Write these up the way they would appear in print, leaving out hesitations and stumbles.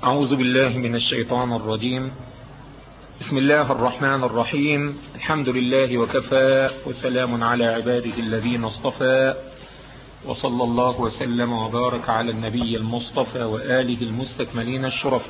أعوذ بالله من الشيطان الرجيم. بسم الله الرحمن الرحيم. الحمد لله وكفى، وسلام على عباده الذين اصطفى، وصلى الله وسلم وبارك على النبي المصطفى وآله المستكملين الشرف.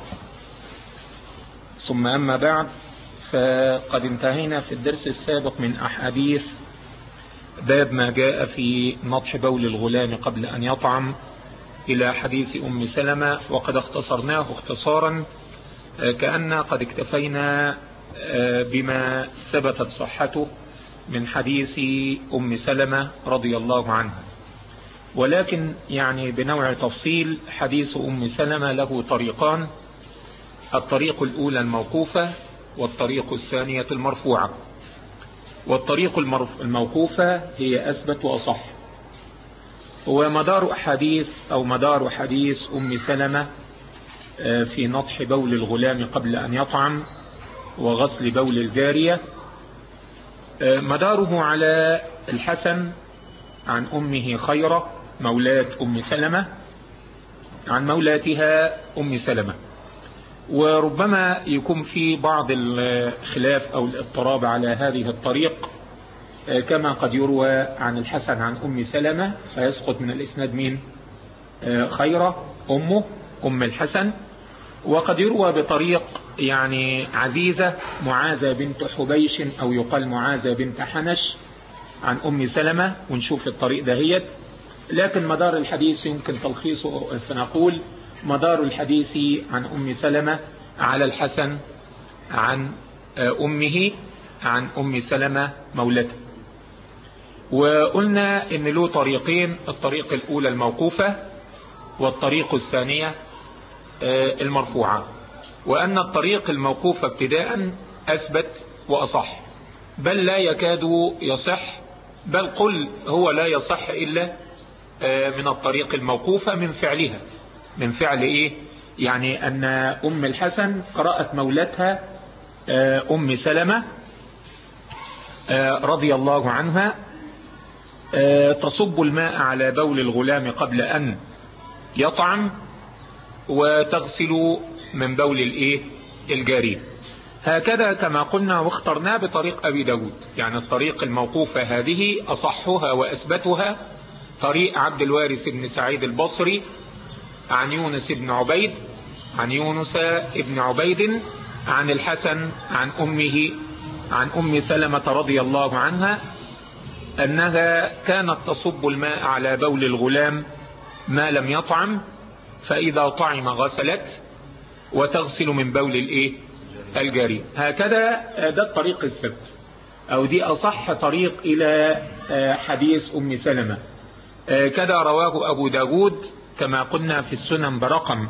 ثم أما بعد، فقد انتهينا في الدرس السابق من أحاديث باب ما جاء في نطح بول الغلام قبل أن يطعم إلى حديث أم سلمة، وقد اختصرناه اختصارا كأن قد اكتفينا بما ثبتت صحته من حديث أم سلمة رضي الله عنها، ولكن يعني بنوع تفصيل. حديث أم سلمة له طريقان: الطريق الأولى الموقوفة، والطريق الثانية المرفوعة. والطريق الموقوفة هي أثبت وأصح، ومدار حديث أم سلمة في نطح بول الغلام قبل أن يطعم وغسل بول الجارية، مداره على الحسن عن أمه خيرة مولاة أم سلمة عن مولاتها أم سلمة. وربما يكون في بعض الخلاف أو الاضطراب على هذه الطريق، كما قد يروى عن الحسن عن أم سلمة فيسقط من الإسناد مين؟ خيرة أمه أم الحسن. وقد يروى بطريق يعني عزيزة معاذة بنت حبيش أو يقال معاذة بنت حنش عن أم سلمة، ونشوف الطريق دهيت. لكن مدار الحديث يمكن تلخيصه فنقول مدار الحديث عن أم سلمة على الحسن عن أمه عن أم سلمة مولته. وقلنا إن له طريقين: الطريق الأولى الموقوفة، والطريق الثانية المرفوعة. وأن الطريق الموقوفة ابتداء أثبت وأصح، بل لا يكاد يصح، بل قل هو لا يصح إلا من الطريق الموقوفة من فعلها. من فعل إيه؟ يعني أن أم الحسن قرأت مولتها أم سلمة رضي الله عنها تصب الماء على بول الغلام قبل أن يطعم، وتغسل من بول الجارية. هكذا كما قلنا واخترناه بطريق أبي داود. يعني الطريق الموقوفة هذه أصحها وأثبتها طريق عبد الوارث بن سعيد البصري عن يونس بن عبيد عن الحسن عن أمه عن أم سلمة رضي الله عنها أنها كانت تصب الماء على بول الغلام ما لم يطعم، فإذا طعم غسلت وتغسل من بول الجارية. هكذا ده الطريق الثبت، أو دي أصح طريق إلى حديث أم سلمة. كذا رواه أبو داود كما قلنا في السنن برقم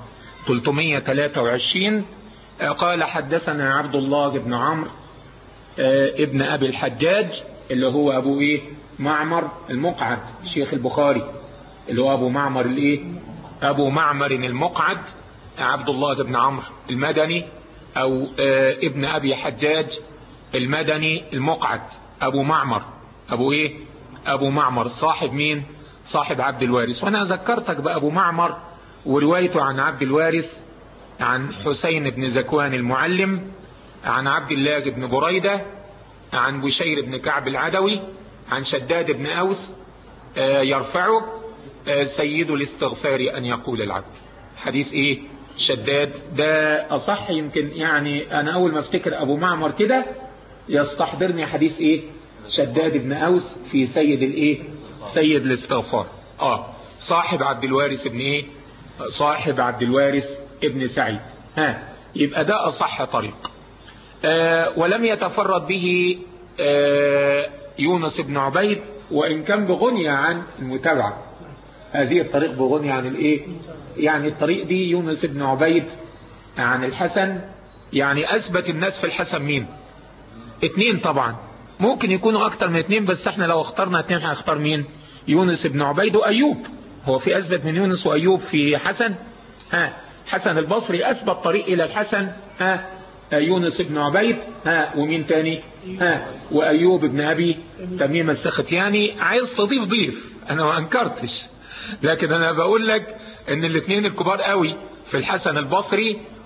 323. قال: حدثنا عبد الله بن عمرو ابن أبي الحجاج، اللي هو أبو معمر المقعد شيخ البخاري، اللي هو أبو معمر المقعد، عبد الله بن عمرو المدني، أو ابن أبي حجاج المدني المقعد، أبو معمر. أبو معمر صاحب مين؟ صاحب عبد الوارث. وأنا ذكرتك بأبو معمر وروايته عن عبد الوارث عن حسين بن زكوان المعلم عن عبد الله بن بريدة عن بشير بن كعب العدوي عن شداد بن أوس يرفعه: سيد الاستغفار أن يقول العبد. حديث شداد ده أصح. يمكن يعني أنا أول ما افتكر أبو معمر كده يستحضرني حديث شداد بن أوس في سيد الاستغفار. صاحب عبد الوارث صاحب عبد الوارث ابن سعيد. يبقى ده أصح طريق. ولم يتفرد به يونس بن عبيد، وإن كان بغنية عن المتابعة. هذه الطريق بغنية عن يعني الطريق دي يونس بن عبيد عن الحسن. يعني أثبت الناس في الحسن مين؟ 2 طبعا، ممكن يكونوا أكتر من 2، بس احنا لو اخترنا 2 هنختار مين؟ يونس بن عبيد وأيوب. هو في أثبت من يونس وأيوب في حسن؟ حسن البصري أثبت طريق إلى الحسن، يونس بن عبيد، ومين تاني؟ وأيوب بن أبي تميم السختياني. عايز تضيف ضيف، أنا ما أنكرتش، لكن أنا بقول لك إن الاثنين الكبار قوي في الحسن البصري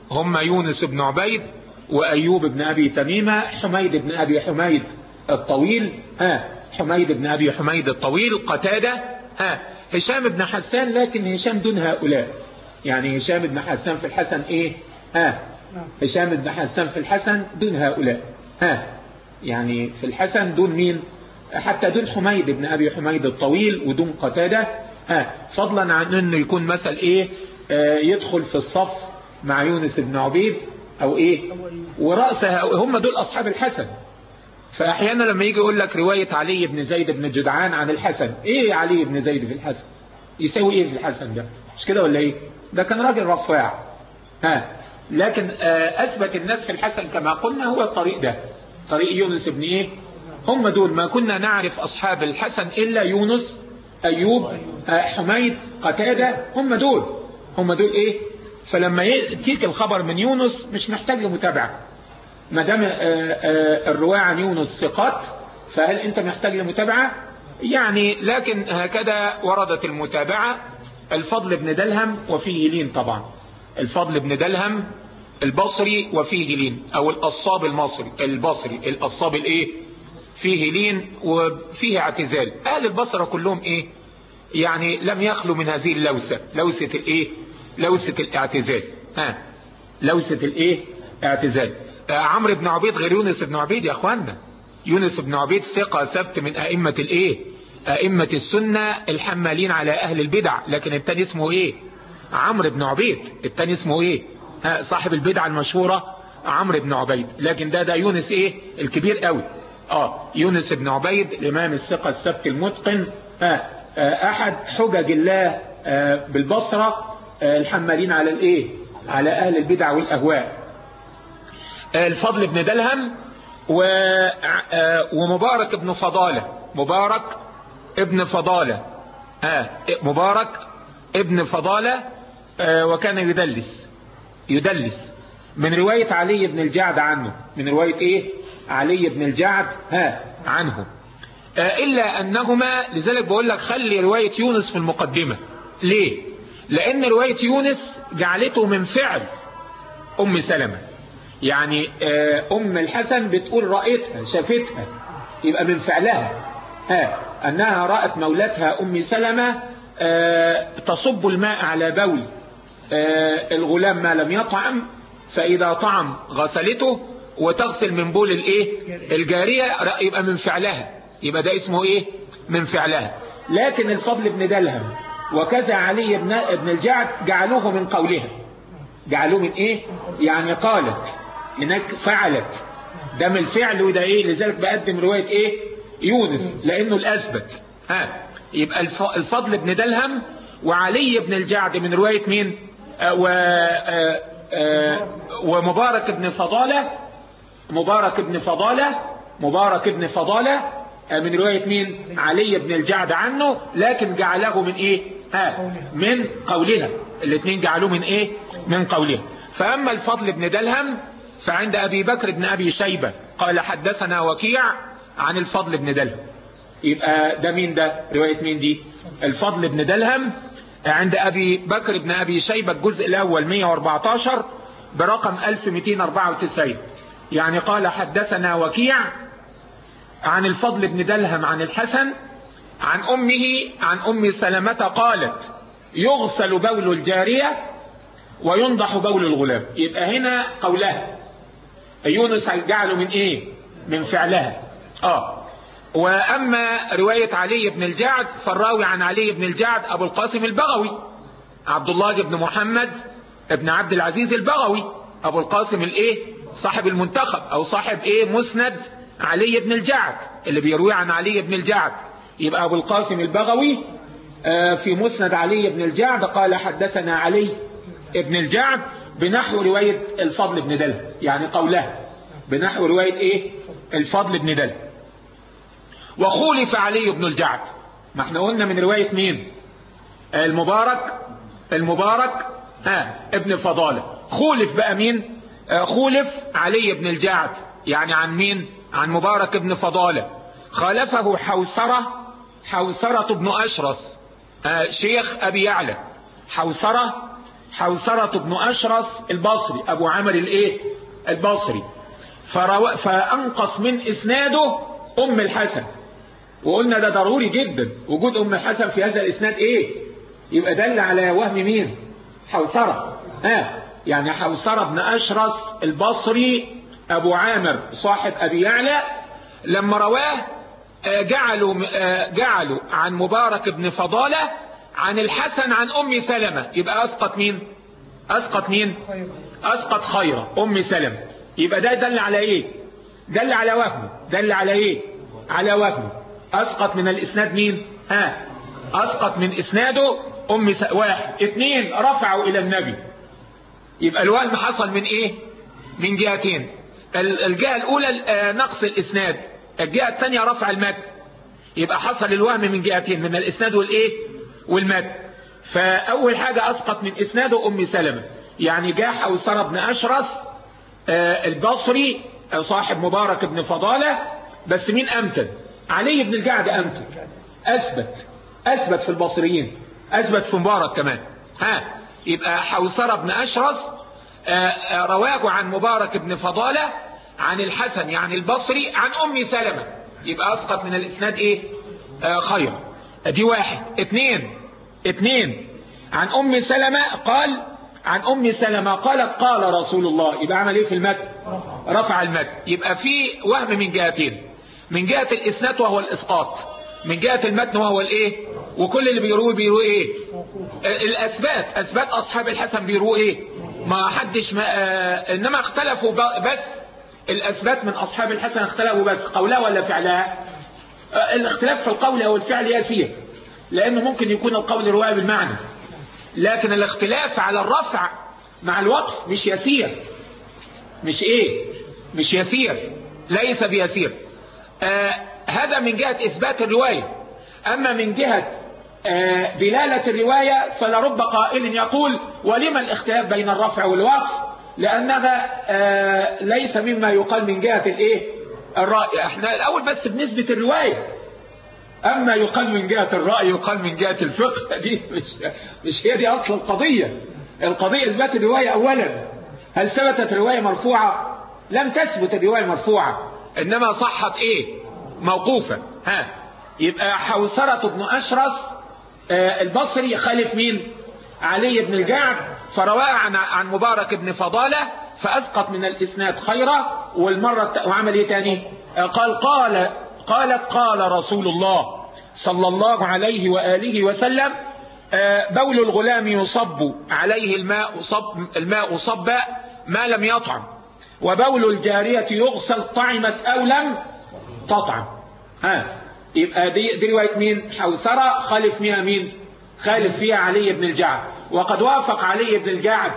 هم يونس بن عبيد وأيوب بن أبي تميمة، حميد بن أبي حميد الطويل، حميد بن أبي حميد الطويل، قتادة، هشام بن حسان، لكن هشام دون هؤلاء. يعني هشام بن حسان في الحسن ايه؟ هشام بن حسان في الحسن دون هؤلاء، يعني في الحسن دون مين؟ حتى دون حميد بن أبي حميد الطويل ودون قتادة، فضلا عن انه يكون مثل ايه، يدخل في الصف مع يونس بن عبيد او ايه، ورأسها هم دول اصحاب الحسن. فاحيانا لما يجي يقول لك رواية علي بن زيد بن جدعان عن الحسن، ايه علي بن زيد في الحسن يسوي ايه في الحسن ده؟ مش كده ولا ايه؟ ده كان راجل رفاع، لكن اثبت الناس في الحسن كما قلنا هو الطريق ده، طريق يونس بن ايه. هم دول ما كنا نعرف اصحاب الحسن الا يونس، ايوب، حميد، قتادة، هم دول ايه. فلما يأتيك الخبر من يونس مش محتاج لمتابعة، ما دام الرواية عن يونس ثقات، فهل انت محتاج لمتابعة؟ يعني لكن هكذا وردت المتابعة. الفضل بن دلهم وفيه لين، طبعا الفضل بن دلهم البصري وفيه لين، او القصاب المصري البصري، القصاب الايه، فيه لين وفيه اعتزال. اهل البصرة كلهم ايه، يعني لم يخلوا من هذه اللوسة، لوسة الايه، لوسة الاعتزال، لوسة الايه، اعتزال. عمرو بن عبيد غير يونس بن عبيد يا اخوانا. يونس بن عبيد ثقة ثبت من ائمة الايه، ائمة السنة الحمالين على اهل البدع، لكن التاني اسمه ايه، عمرو بن عبيد، التاني اسمه ايه، صاحب البدعة المشهورة عمرو بن عبيد. لكن ده يونس ايه الكبير قوي، يونس بن عبيد الامام الثقة الثبت المتقن، احد حجج الله بالبصرة الحمالين على الايه، على اهل البدع والاهواء. الفضل بن دلهم ومبارك ابن فضالة، مبارك ابن فضالة، مبارك ابن فضالة، وكان يدلس من رواية علي بن الجعد عنه، من رواية ايه، علي بن الجعد عنه. إلا أنهما، لذلك بقول لك خلي رواية يونس في المقدمة. ليه؟ لأن رواية يونس جعلته من فعل أم سلمة، يعني أم الحسن بتقول رأيتها شافتها، يبقى من فعلها أنها رأت مولاتها أم سلمة تصب الماء على بول الغلام ما لم يطعم، فإذا طعم غسلته وتغسل من بول الايه الجارية، يبقى من فعلها، يبقى ده اسمه ايه، من فعلها. لكن الفضل بن دلهم وكذا علي بن الجعد جعلوه من قولها، جعلوه من ايه، يعني قالت هناك فعلت، ده من الفعل وده ايه. لذلك بقدم رواية ايه يونس لانه الاثبت. يبقى الفضل بن دلهم وعلي بن الجعد من رواية مين، ومبارك بن فضالة، مبارك بن فضالة من رواية مين، علي بن الجعد عنه، لكن جعله من ايه، من قولها. الاثنين جعلوه من ايه، من قولها. فاما الفضل بن دلهم فعند ابي بكر بن ابي شيبة قال حدثنا وكيع عن الفضل بن دلهم. يبقى ده مين، ده رواية مين دي، الفضل بن دلهم عند ابي بكر بن ابي شيبة الجزء الاول 114 برقم 1294. يعني قال حدثنا وكيع عن الفضل بن دلهم عن الحسن عن أمه عن أم سلمة قالت يغسل بول الجارية وينضح بول الغلام. يبقى هنا قولها، يونس جعله من ايه، من فعلها. وأما رواية علي بن الجعد فالراوي عن علي بن الجعد أبو القاسم البغوي، عبد الله بن محمد ابن عبد العزيز البغوي، أبو القاسم الايه، صاحب المنتخب او صاحب ايه، مسند علي بن الجعد اللي بيروي عن علي بن الجعد. يبقى ابو القاسم البغوي في مسند علي بن الجعد قال حدثنا علي بن الجعد بنحو رواية الفضل بن دلهم، يعني قولها بنحو رواية ايه، الفضل بن دلهم. وخولف علي بن الجعد، ما احنا قلنا من رواية مين، المبارك ابن فضالة. خولف بقى مين، خولف علي بن الجعد، يعني عن مين، عن مبارك ابن فضالة. خالفه حوثرة بن أشرس شيخ أبي يعلى، حوثرة حوصرة بن أشرس البصري أبو عامر الإيه البصري، فأنقص من إسناده أم الحسن. وقلنا ده ضروري جدا وجود أم الحسن في هذا الإسناد إيه؟ يبقى دل على وهم مين؟ حوصرة. يعني حوصرة بن أشرس البصري أبو عامر صاحب أبي يعلى لما رواه جعلوا عن مبارك بن فضالة عن الحسن عن أم سلمة، يبقى أسقط مين؟ أسقط خيرة أم سلمة. يبقى ده دل على إيه؟ دل على وهم. دل على إيه؟ على وهم. أسقط من الإسناد مين؟ أسقط من إسناده واحد. اثنين رفعوا إلى النبي. يبقى الوهم حصل من إيه؟ من جهتين. الجهة الأولى نقص الإسناد، الجهة الثانية رفع المتن. يبقى حصل الوهم من جهتين، من الإسناد والإيه؟ والمتن. فأول حاجة أسقط من إسناده أم سلمة، يعني جاء حوصرة بن أشرس البصري صاحب مبارك بن فضالة. بس مين أمتن؟ علي بن الجعد أمتن، أثبت في البصريين، أثبت في مبارك كمان. يبقى حوصرة بن أشرس رواه عن مبارك بن فضالة عن الحسن يعني البصري عن أم سلمة، يبقى أسقط من الإسناد إيه؟ خير. دي واحد. اثنين عن أم سلمة قال عن أم سلمة قالت قال رسول الله، يبقى عمل إيه في المتن؟ رفع المتن. يبقى في وهم من جهتين، من جهة الإسناد وهو الإسقاط، من جهة المتن وهو الإيه؟ وكل اللي بيروه إيه؟ أثبات أصحاب الحسن بيروه إيه؟ ما حدش إنما اختلفوا بس الأثبات من أصحاب الحسن اختلفوا بس قولها ولا فعلها. الاختلاف في القول أو الفعل يسير، لأنه ممكن يكون القول رواية بالمعنى، لكن الاختلاف على الرفع مع الوقف مش يسير. مش يسير، ليس بيسير. هذا من جهة إثبات الرواية. أما من جهة دلالة الرواية فلرب قائل يقول ولما الاختلاف بين الرفع والوقف؟ لأنها ليس مما يقال من جهة الرأي. احنا الأول بس بنسبة الرواية، أما يقال من جهة الرأي يقال من جهة الفقه، دي مش هي دي أصل القضية. القضية إثبات الرواية أولا. هل ثبتت الرواية مرفوعة؟ لم تثبت الرواية مرفوعة، إنما صحت موقوفة. يبقى حوصرة بن أشرس البصري خالف مين؟ علي بن الجعد، فرواه عن مبارك بن فضالة فأسقط من الإسناد خيرا. وعمل ايه تاني؟ قالت قال رسول الله صلى الله عليه وآله وسلم بول الغلام يصب عليه الماء صبا ما لم يطعم، وبول الجارية يغسل طعمت أو لم تطعم. يبقى دي رواية مين؟ حوثرة خالف فيها مين؟ خالف فيها علي بن الجعد. وقد وافق علي بن الجعد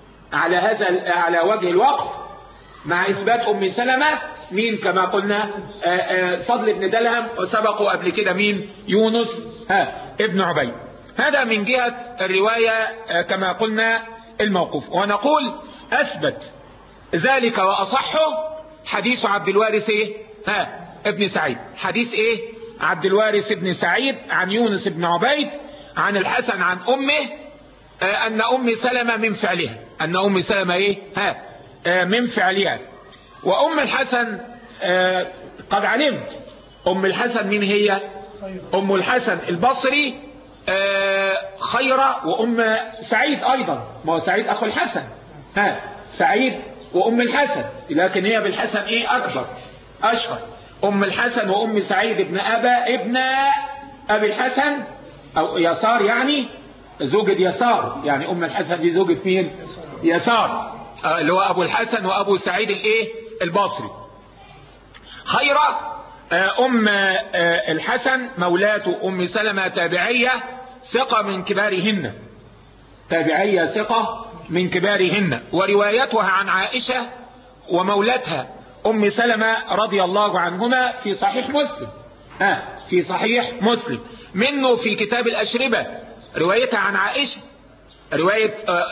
على وجه الوقف مع إثبات أم سلمة مين؟ كما قلنا فضل بن دلهم، وسبقوا قبل كده مين؟ يونس ابن عبيد. هذا من جهة الرواية كما قلنا الموقوف. ونقول أثبت ذلك وأصحه حديث عبد الوارث ابن سعيد. حديث عبد الوارث ابن سعيد عن يونس بن عبيد عن الحسن عن أمه أن أم سلمة من فعلها، أن أم سلمة من فعلها. وأم الحسن قد علمت أم الحسن من هي؟ أم الحسن البصري خيرة، وأم سعيد أيضا، ما هو سعيد أخو الحسن سعيد وأم الحسن، لكن هي بالحسن أكبر أشهر. أم الحسن وأم سعيد ابن أبي الحسن أو يسار، يعني زوجة يسار، يعني أم الحسن دي زوجة مين؟ يسار، اللي هو أبو الحسن وأبو سعيد البصري. خيرة أم الحسن مولاة أم سلمة تابعية ثقة من كبارهن، تابعية ثقة من كبارهن. وروايتها عن عائشة ومولاتها أم سلمة رضي الله عنهما في صحيح مسلم، في صحيح مسلم منه في كتاب الأشربة. روايتها عن عائشة، رواية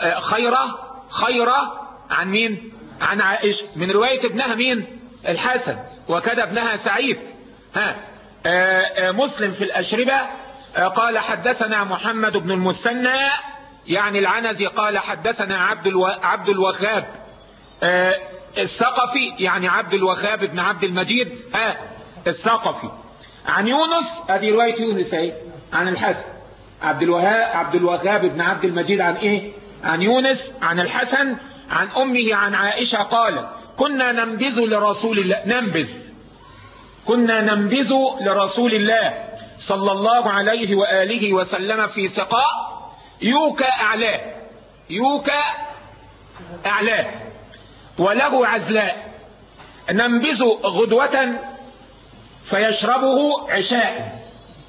خيرة عن مين؟ عن عائشة، من رواية ابنها مين؟ الحسن، وكذا ابنها سعيد. مسلم في الأشربة قال حدثنا محمد بن المثنى يعني العنزي قال حدثنا عبد الوهاب الثقفي، يعني عبد الوهاب بن عبد المجيد الثقفي، عن يونس، ادي رواية يونس اهي عن الحسن. عبد الوهاب بن عبد المجيد عن ايه؟ عن يونس عن الحسن عن امه عن عائشة قال كنا ننبذ لرسول الله، كنا ننبذ لرسول الله صلى الله عليه وآله وسلم في سقاء يوكى أعلاه وله عزلاء، ننبذ غدوة فيشربه عشاء،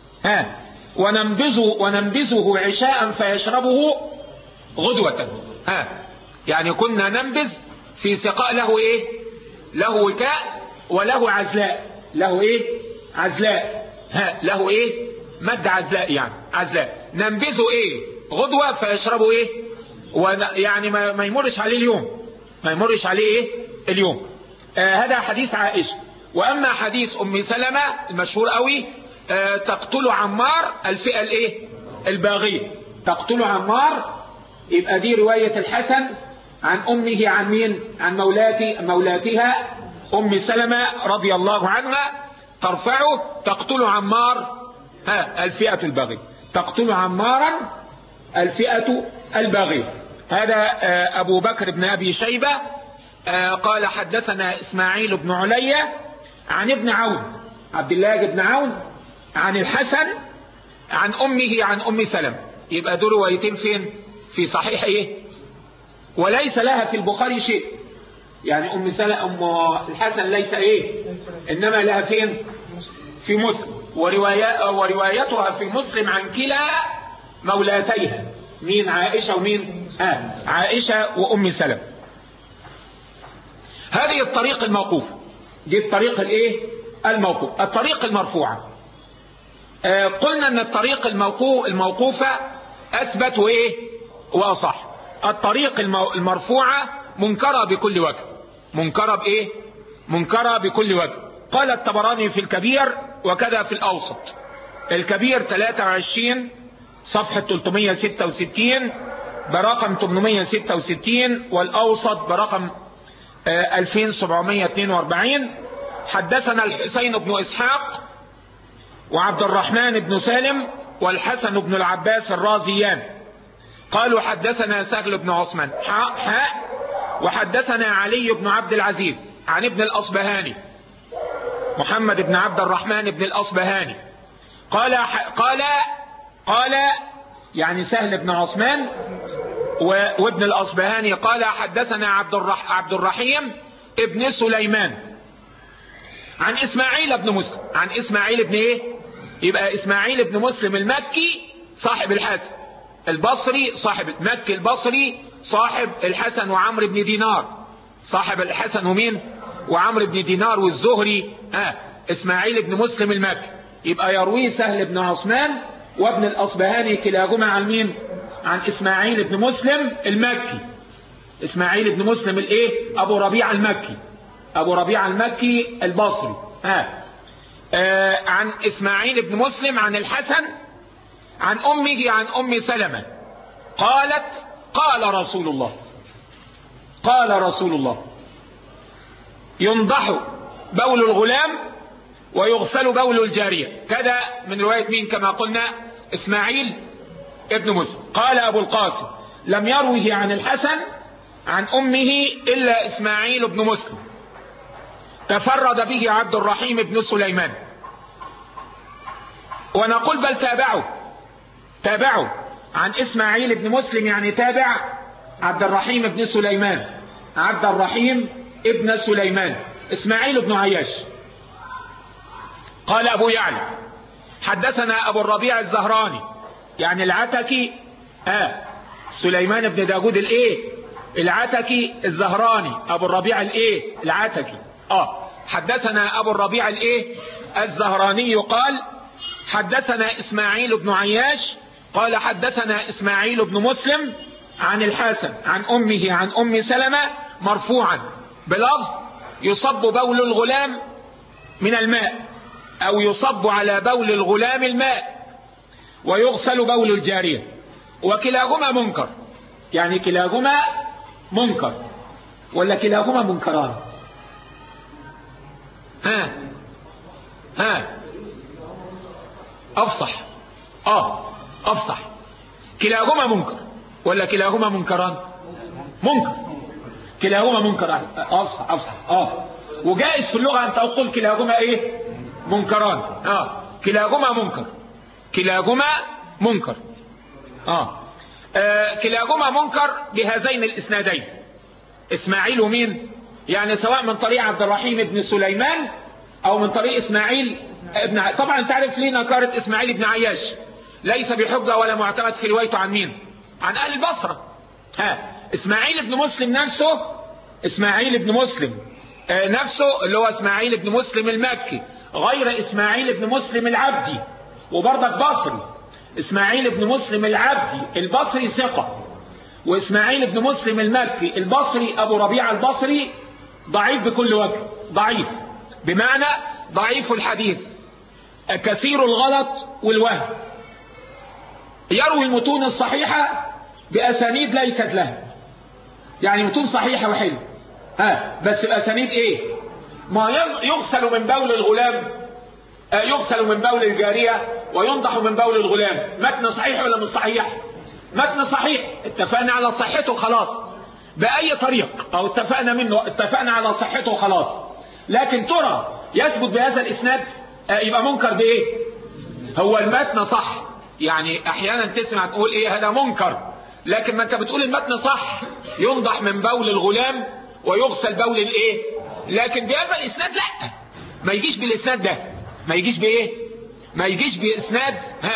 وننبذه عشاء فيشربه غدوة. يعني كنا ننبذ في سقاء له ايه؟ له وكاء وله عزلاء، له ايه؟ عزلاء، له ايه؟ مد عزلاء، يعني عزلاء ننبذه ايه؟ غدوة فيشربه ايه؟ يعني ما يمرش عليه اليوم، ما يمرش عليه ايه؟ اليوم. هذا حديث عائشة. واما حديث ام سلمة المشهور قوي، تقتل عمار الفئة الايه؟ الباغية، تقتل عمار، يبقى دي رواية الحسن عن امه عن مين؟ عن مولاتها ام سلمة رضي الله عنها، ترفعه تقتل عمار الفئة الباغية، تقتل عمارا الفئة الباغية. هذا ابو بكر بن ابي شيبة قال حدثنا اسماعيل بن عليا عن ابن عون، عبد الله بن عون، عن الحسن عن امه عن ام سلمة. يبقى دول روايتين فين؟ في صحيح ايه؟ وليس لها في البخاري شيء، يعني ام الحسن ليس ايه؟ انما لها فين؟ في مسلم، وروايتها في مسلم عن كلا مولاتيها، مين؟ عائشة ومين؟ عائشة وام سلمة. هذه الطريق الموقوفة، دي الطريق الايه؟ الموقوف. الطريق المرفوعة، قلنا ان الطريق الموقوفة اثبت وايه؟ واصح. الطريق المرفوعة منكرة بكل وجه، منكرة بايه؟ منكرة بكل وجه. قال الطبراني في الكبير وكذا في الاوسط. الكبير 23 صفحة 366 برقم 866، والاوسط برقم 2742. حدثنا الحسين بن اسحاق وعبد الرحمن بن سالم والحسن بن العباس الرازيان قالوا حدثنا سهل بن عثمان وحدثنا علي بن عبد العزيز عن ابن الأصبهاني محمد بن عبد الرحمن بن الأصبهاني قال يعني سهل بن عثمان وابن الأصبهاني قال حدثنا عبد الرحيم ابن سليمان عن إسماعيل بن مسلم، عن إسماعيل بن ايه؟ يبقى إسماعيل بن مسلم المكي صاحب الحسن البصري، صاحب المكي البصري، صاحب الحسن وعمرو بن دينار، صاحب الحسن ومين؟ وعمرو بن دينار والزهري. إسماعيل بن مسلم المكي، يبقى يروي سهل بن عثمان وابن الأصبهاني كلاهما عن مين؟ عن إسماعيل بن مسلم المكي. إسماعيل بن مسلم الايه؟ أبو ربيع المكي، أبو ربيع المكي البصري. عن إسماعيل بن مسلم عن الحسن عن أمه عن أم سلمة قالت قال رسول الله ينضح بول الغلام ويغسل بول الجارية. كذا من رواية مين كما قلنا؟ إسماعيل ابن مسلم. قال أبو القاسم لم يروه عن الحسن عن أمه إلا إسماعيل بن مسلم، تفرد به عبد الرحيم بن سليمان. ونقول بل تابعوا عن إسماعيل بن مسلم، يعني تابع عبد الرحيم بن سليمان، عبد الرحيم ابن سليمان إسماعيل بن عياش. قال أبو يعلى حدثنا أبو الربيع الزهراني، يعني العتكي سليمان بن داود الايه؟ العتكي الزهراني، أبو الربيع الايه؟ العتكي. حدثنا أبو الربيع الايه؟ الزهراني قال حدثنا إسماعيل بن عياش قال حدثنا إسماعيل بن مسلم عن الحسن عن أمه عن أم سلمة مرفوعا بلفظ يصب بول الغلام من الماء، أو يصب على بول الغلام الماء، ويغسل بول الجارية. وكلاهما منكر. يعني كلاهما منكر ولا كلاهما منكران؟ افصح. افصح. كلاهما منكر ولا كلاهما منكران؟ منكر. كلاهما منكر. افصح. وجائز في اللغة ان تقول كلاهما ايه؟ منكران. كلاهما منكر. كلاهما منكر. كلاهما منكر بهذين الاسنادين. اسماعيل ومين؟ يعني سواء من طريق عبد الرحيم بن سليمان او من طريق اسماعيل ابن طبعا تعرف ليه نكارة اسماعيل بن عياش ليس بحجة ولا معتمد في روايته عن مين؟ عن اهل البصرة. اسماعيل بن مسلم نفسه، اسماعيل بن مسلم نفسه اللي هو اسماعيل بن مسلم المكي، غير اسماعيل بن مسلم العبدي وبرضك بصري. اسماعيل بن مسلم العبدي البصري ثقة، واسماعيل بن مسلم المكي البصري ابو ربيعة البصري ضعيف بكل وجه. ضعيف بمعنى ضعيف الحديث، كثير الغلط والوهم، يروي المتون الصحيحة بأسانيد ليست له. يعني متون صحيحة وحلو بس بأسانيد ايه؟ ما يغسل من بول الغلام، يغسل من بول الجارية وينضح من بول الغلام. متن صحيح ولا مش صحيح؟ متن صحيح، اتفقنا على صحته خلاص بأي طريق، او اتفقنا على صحته خلاص. لكن ترى يثبت بهذا الاسناد يبقى منكر بايه؟ هو المتن صح، يعني احيانا تسمع تقول ايه هذا منكر، لكن ما انت بتقول المتن صح، ينضح من بول الغلام ويغسل بول الايه. لكن بهذا الاسناد لا، ما يجيش بالاسناد ده، ما يجيش بايه؟ ما يجيش باسناد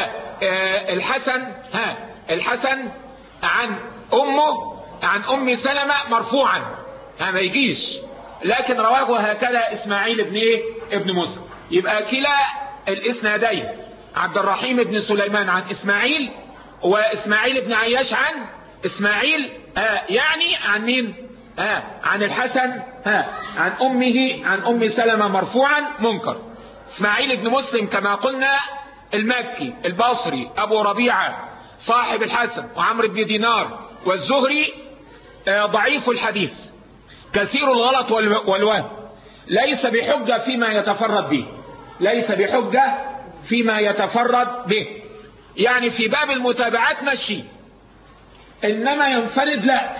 الحسن الحسن عن امه عن ام سلمة مرفوعا، ما يجيش. لكن رواه هكذا اسماعيل بن ايه؟ ابن مسلم. يبقى كلا الاسنادين عبد الرحيم بن سليمان عن اسماعيل، واسماعيل بن عياش عن اسماعيل يعني عن مين؟ عن الحسن عن امه عن ام سلمة مرفوعا منكر. اسماعيل بن مسلم كما قلنا المكي البصري ابو ربيعة صاحب الحسن وعمرو بن دينار والزهري، ضعيف الحديث، كثير الغلط والوهم، ليس بحجة فيما يتفرد به، ليس بحجة فيما يتفرد به. يعني في باب المتابعات مشي، انما ينفرد لا.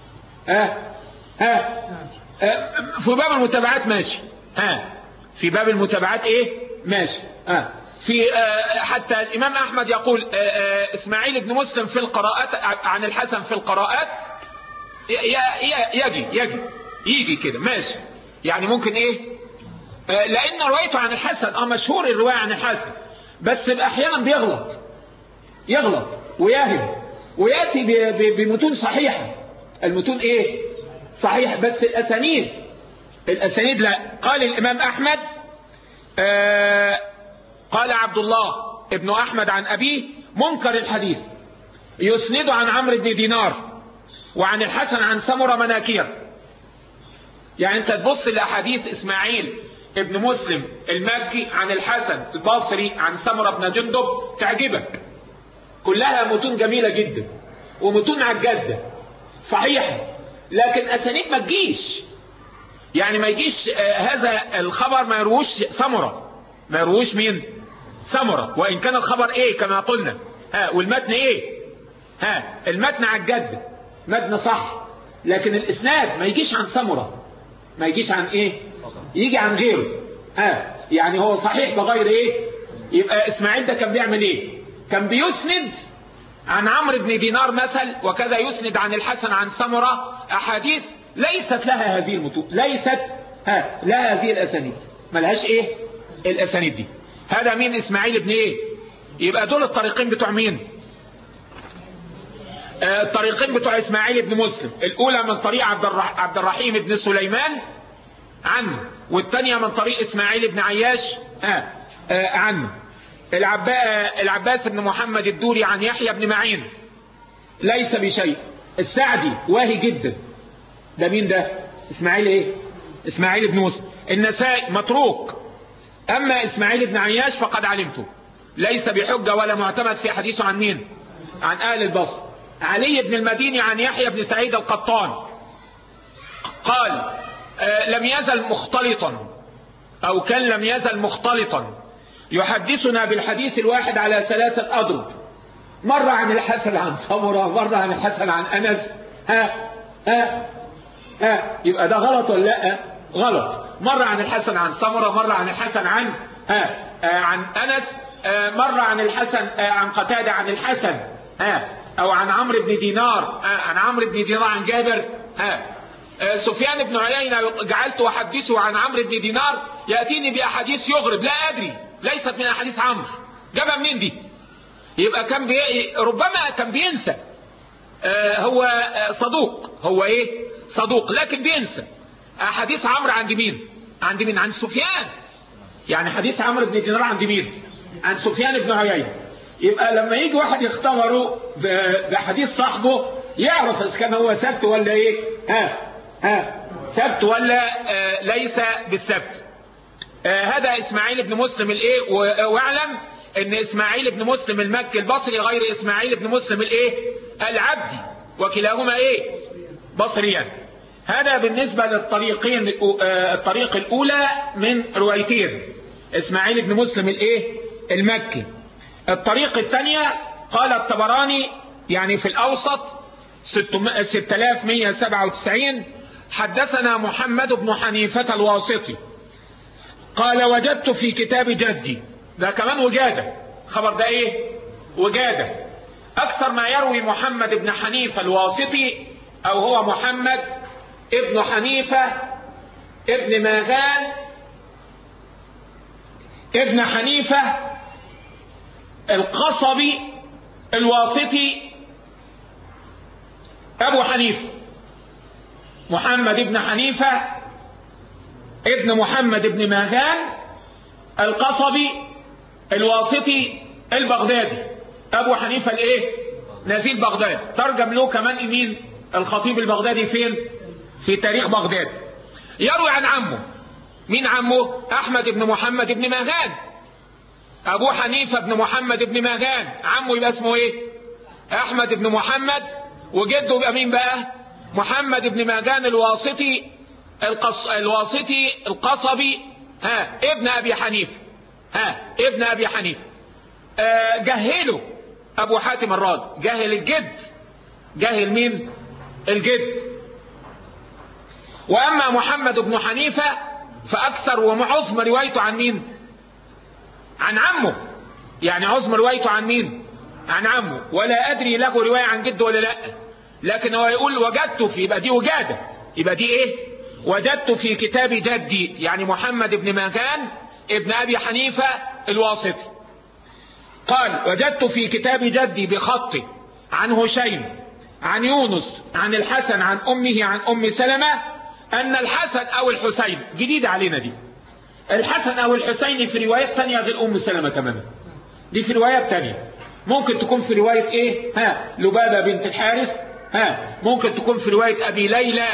في باب المتابعات ماشي. في باب المتابعات ايه؟ ماشي. في حتى الامام احمد يقول اسماعيل بن مسلم في القراءات عن الحسن في القراءات يجي كده ماشي. يعني ممكن ايه؟ لان روايته عن الحسن مشهور الرواية عن الحسن، بس احيانا يغلط وياهم وياتي بمتون صحيحة. المتون ايه؟ صحيح، بس الاسانيد لا. قال الامام احمد قال عبد الله ابن احمد عن ابيه منكر الحديث، يسند عن عمرو بن دينار وعن الحسن عن سمرة مناكير. يعني انت تبص لاحاديث اسماعيل ابن مسلم المكي عن الحسن البصري عن سمرة بن جندب تعجبك، كلها متون جميلة جدا ومتون على الجدة صحيحة، لكن اسانيد ما تجيش. يعني ما يجيش هذا الخبر ما يروش سمرة، ما يروش مين؟ سمرة، وان كان الخبر ايه كما قلنا والمتن ايه؟ المتن على الجدة، متن صح، لكن الاسناد ما يجيش عن سمرة، ما يجيش عن ايه؟ يجي عن غيره. يعني هو صحيح بغير ايه؟ يبقى اسماعيل ده كان بيعمل ايه؟ كان بيسند عن عمرو بن دينار مثل، وكذا يسند عن الحسن عن سمرة احاديث ليست لها هذه المتون، ليست لها هذه الاسانيد، ملهاش ايه الاسانيد دي. هذا مين؟ اسماعيل بن ايه؟ يبقى دول الطريقين بتوع مين؟ الطريقين بتوع اسماعيل بن مسلم، الاولى من طريق عبد الرحيم بن سليمان عنه، والثانيه من طريق اسماعيل بن عياش عنه. العباس بن محمد الدوري عن يحيى بن معين ليس بشيء. السعدي واهي جدا، ده مين ده؟ اسماعيل ايه؟ اسماعيل بن مسلم. النسائي متروك. اما اسماعيل بن عياش فقد علمته، ليس بحجة ولا معتمد في حديثه عن مين؟ عن أهل البصرة. علي بن المديني عن يحيى بن سعيد القطان قال لم يزل مختلطا، أو كان لم يزل مختلطا يحدثنا بالحديث الواحد على 3 أضرب، مرة عن الحسن عن سمرة، مرة عن الحسن عن أنس. يبقى ده غلط ولا لا؟ غلط. مرة عن الحسن عن سمرة، مرة عن الحسن عن عن أنس، مرة عن الحسن عن قتادة عن الحسن، أو عن عمرو بن دينار عن عمرو بن دينار عن جابر. سفيان بن عيينة جعلت أحدثه عن عمرو بن دينار يأتيني بأحاديث يغرب لا أدري ليست من أحاديث عمرو، جابها منين دي؟ يبقى كان ربما كان بينسى. هو صدوق، هو ايه؟ صدوق، لكن بينسى. حديث عمرو عند مين؟ عند مين؟ عند سفيان. يعني حديث عمرو بن دينار عند مين؟ عند سفيان بن عيينة. يبقى لما يجي واحد يختبره بحديث صاحبه يعرف اذا كان هو ثبت ولا ايه؟ ثبت ولا ليس بالثبت. هذا اسماعيل بن مسلم الايه، واعلم ان اسماعيل بن مسلم المكي البصري غير اسماعيل بن مسلم الايه العبدي، وكلاهما ايه؟ بصريان. هذا بالنسبة للطريقين، الطريق الاولى من روايتين اسماعيل بن مسلم الايه المكي. الطريق الثانية قال الطبراني يعني في الاوسط 6197 حدثنا محمد بن حنيفة الواسطي قال وجدت في كتاب جدي. ده كمان وجادة، خبر ده ايه؟ وجادة. اكثر ما يروي محمد بن حنيفة الواسطي، او هو محمد ابن حنيفة ابن ماغان ابن حنيفة القصبي الواسطي ابو حنيفة، محمد ابن حنيفة ابن محمد ابن ماغان القصبي الواسطي البغدادي، ابو حنيفة الايه نزيل بغداد. ترجم له كمان مين؟ الخطيب البغدادي فين؟ في تاريخ بغداد. يروي عن عمه. مين عمه؟ احمد بن محمد بن ماغان. ابو حنيفة بن محمد بن ماغان، عمه يبقى اسمه ايه؟ احمد بن محمد، وجده يبقى مين بقى؟ محمد بن ماغان الواسطي الواسطي القصبي ابن ابي حنيفة ابن ابي حنيفة. جهله ابو حاتم الرازي، جهل الجد. جهل مين؟ الجد. واما محمد بن حنيفة فاكثر ومعظم روايته عن مين؟ عن عمه. يعني عظم روايته عن مين؟ عن عمه. ولا ادري له رواية عن جده ولا لا، لكن هو يقول وجدت في، يبقى دي وجادة، يبقى دي ايه؟ وجدت في كتاب جدي، يعني محمد بن ماغان ابن ابي حنيفة الواسطي. قال وجدت في كتاب جدي بخطي عن هشيم عن يونس عن الحسن عن امه عن ام سلمة ان الحسن او الحسين، جديدة علينا دي، الحسن او الحسين في روايات تانية غير ام سلمة تماما. دي في روايات تانية، ممكن تكون في رواية ايه؟ لبابة بنت الحارث، ممكن تكون في رواية ابي ليلى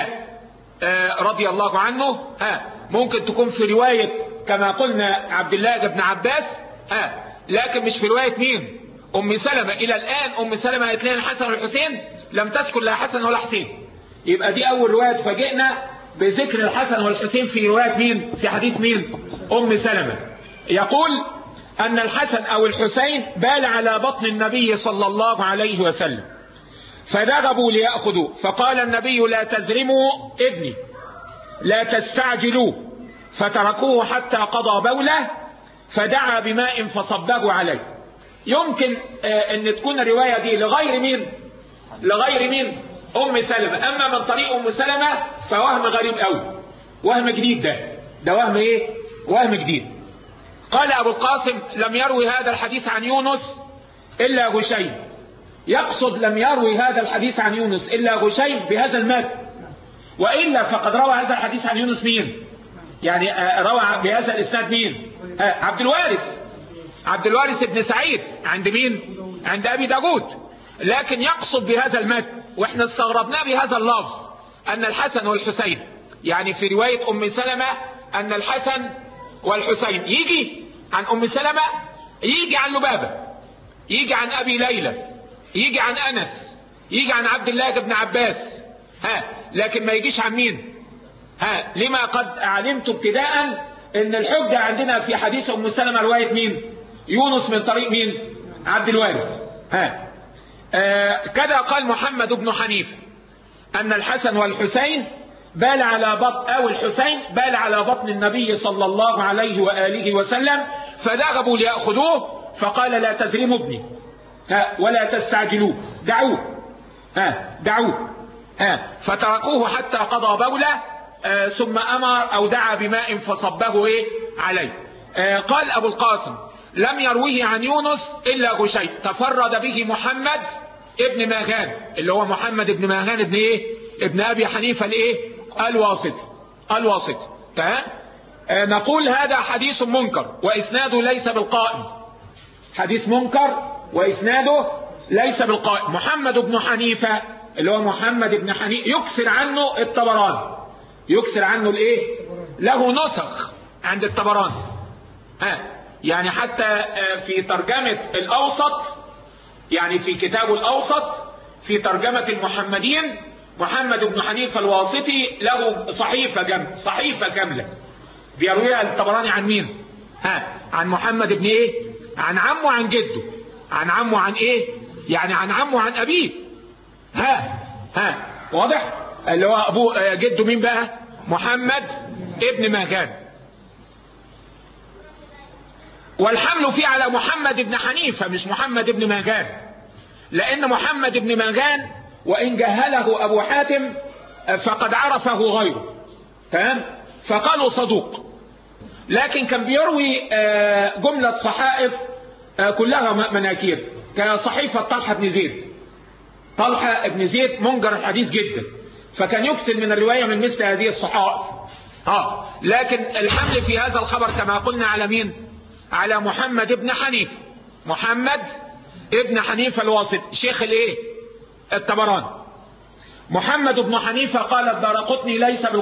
رضي الله عنه، ممكن تكون في رواية كما قلنا عبد الله بن عباس، لكن مش في رواية مين؟ ام سلمة. الى الان ام سلمة قالت لنا الحسن والحسين، لم تذكر لا حسن ولا حسين. يبقى دي اول رواية تفاجئنا بذكر الحسن والحسين في رواية مين؟ في حديث مين؟ ام سلمة. يقول ان الحسن او الحسين بال على بطن النبي صلى الله عليه وسلم فذهبوا ليأخذوا، فقال النبي لا تزرموا ابني، لا تستعجلوا، فتركوه حتى قضى بوله فدعا بماء فصبه عليه. يمكن ان تكون الرواية دي لغير مين؟ لغير مين؟ ام سلمة. اما من طريق ام سلمة فوهم غريب قوي، وهم جديد. ده وهم ايه؟ وهم جديد. قال ابو القاسم لم يروي هذا الحديث عن يونس الا هشيم. يقصد لم يروي هذا الحديث عن يونس الا هشيم بهذا المتن، والا فقد روى هذا الحديث عن يونس مين؟ يعني روى بهذا الاسناد مين؟ عبد الوارث، عبد الوارث بن سعيد عند مين؟ عند ابي داود. لكن يقصد بهذا المتن، واحنا استغربنا بهذا اللفظ، ان الحسن والحسين، يعني في رواية ام سلمة ان الحسن والحسين يجي عن ام سلمة، يجي عن لبابة، يجي عن ابي ليلى، يجي عن أنس، يجي عن عبد الله بن عباس، لكن ما يجيش عن مين؟ لما قد علمت ابتداء ان الحجة عندنا في حديث ام سلمة رواية مين؟ يونس من طريق مين؟ عبد الوارث. كذا قال محمد بن حنيفة ان الحسن والحسين بال على بطن، او الحسين بال على بطن النبي صلى الله عليه وآله وسلم، فذهبوا ليأخذوه فقال لا تزرموا ابني ولا تستعجلوه، دعوه فتركوه حتى قضى بوله، ثم أمر أو دعا بماء فصبه عليه. قال أبو القاسم لم يرويه عن يونس إلا غشيم، تفرد به محمد ابن ماغان، اللي هو محمد ابن ماغان ابن ابن أبي حنيفة الواسطي. نقول هذا حديث منكر وإسناده ليس بالقائم، حديث منكر وإسناده ليس بالقائم. محمد بن حنيفة اللي هو محمد بن حنيفة يكثر عنه الطبراني، يكثر عنه له نسخ عند الطبراني، يعني حتى في ترجمة الأوسط، يعني في كتاب الأوسط في ترجمة المحمدين، محمد بن حنيفة الواسطي له صحيفة كاملة بيرويها الطبراني عن مين؟ عن محمد بن عن عمه عن جده، عن عمه عن يعني عن عمه عن أبيه. واضح؟ اللي هو أبو جده مين بقى؟ محمد ابن ماغان. والحمل فيه على محمد ابن حنيفة مش محمد ابن ماغان، لأن محمد ابن ماغان وإن جهله أبو حاتم فقد عرفه غيره، تمام؟ فقالوا صدوق، لكن كان بيروي جملة صحائف كلها مناكير، كصحيفة طلحة بن زيد منكر الحديث جدا، فكان يكثر من الرواية من مثل هذه الصحائف. لكن الحمل في هذا الخبر كما قلنا على مين؟ على محمد ابن حنيفة، محمد ابن حنيفة الواسطي شيخ الطبراني. محمد بن حنيفة قال الدارقطني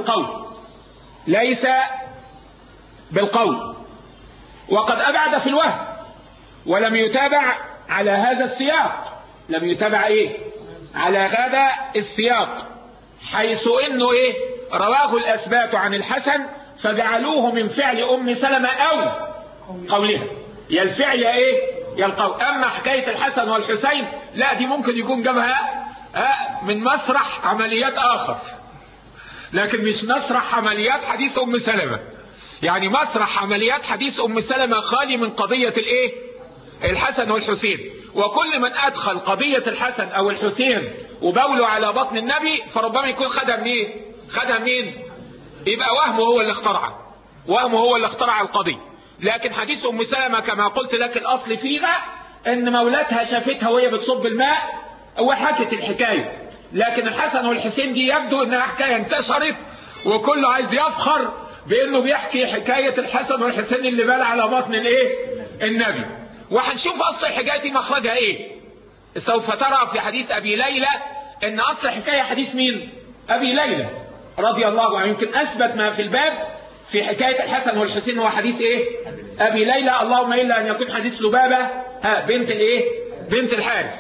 ليس بالقول، وقد أبعد في الوهم، ولم يتابع على هذا السياق، لم يتابع على هذا السياق، حيث انه رواه الأثبات عن الحسن فجعلوه من فعل أم سلمة أو قولها، يا الفعل يا القول. أما حكاية الحسن والحسين لا، دي ممكن يكون جابها من مسرح عمليات آخر، لكن مش مسرح عمليات حديث أم سلمة. يعني مسرح عمليات حديث أم سلمة خالي من قضية الحسن والحسين، وكل من أدخل قضية الحسن أو الحسين وبوله على بطن النبي فربما يكون خدها منين؟ يبقى وهمه هو اللي اخترع القضية. لكن حديث أم سلمة كما قلت لك الأصل فيها ان مولاتها شافتها وهي بتصب الماء وحكت الحكاية، لكن الحسن والحسين دي يبدو انها حكاية انتشرت وكله عايز يفخر بانه بيحكي حكاية الحسن والحسين اللي بال على بطن النبي. وهنشوف اصل الحكاية دي مخرجها سوف ترى في حديث ابي ليلى ان اصل الحكاية حديث مين؟ ابي ليلى رضي الله عنه. يمكن اثبت ما في الباب في حكاية الحسن والحسين هو حديث ابي ليلى، اللهم الا ان يكون حديث لبابة بنت الحارث.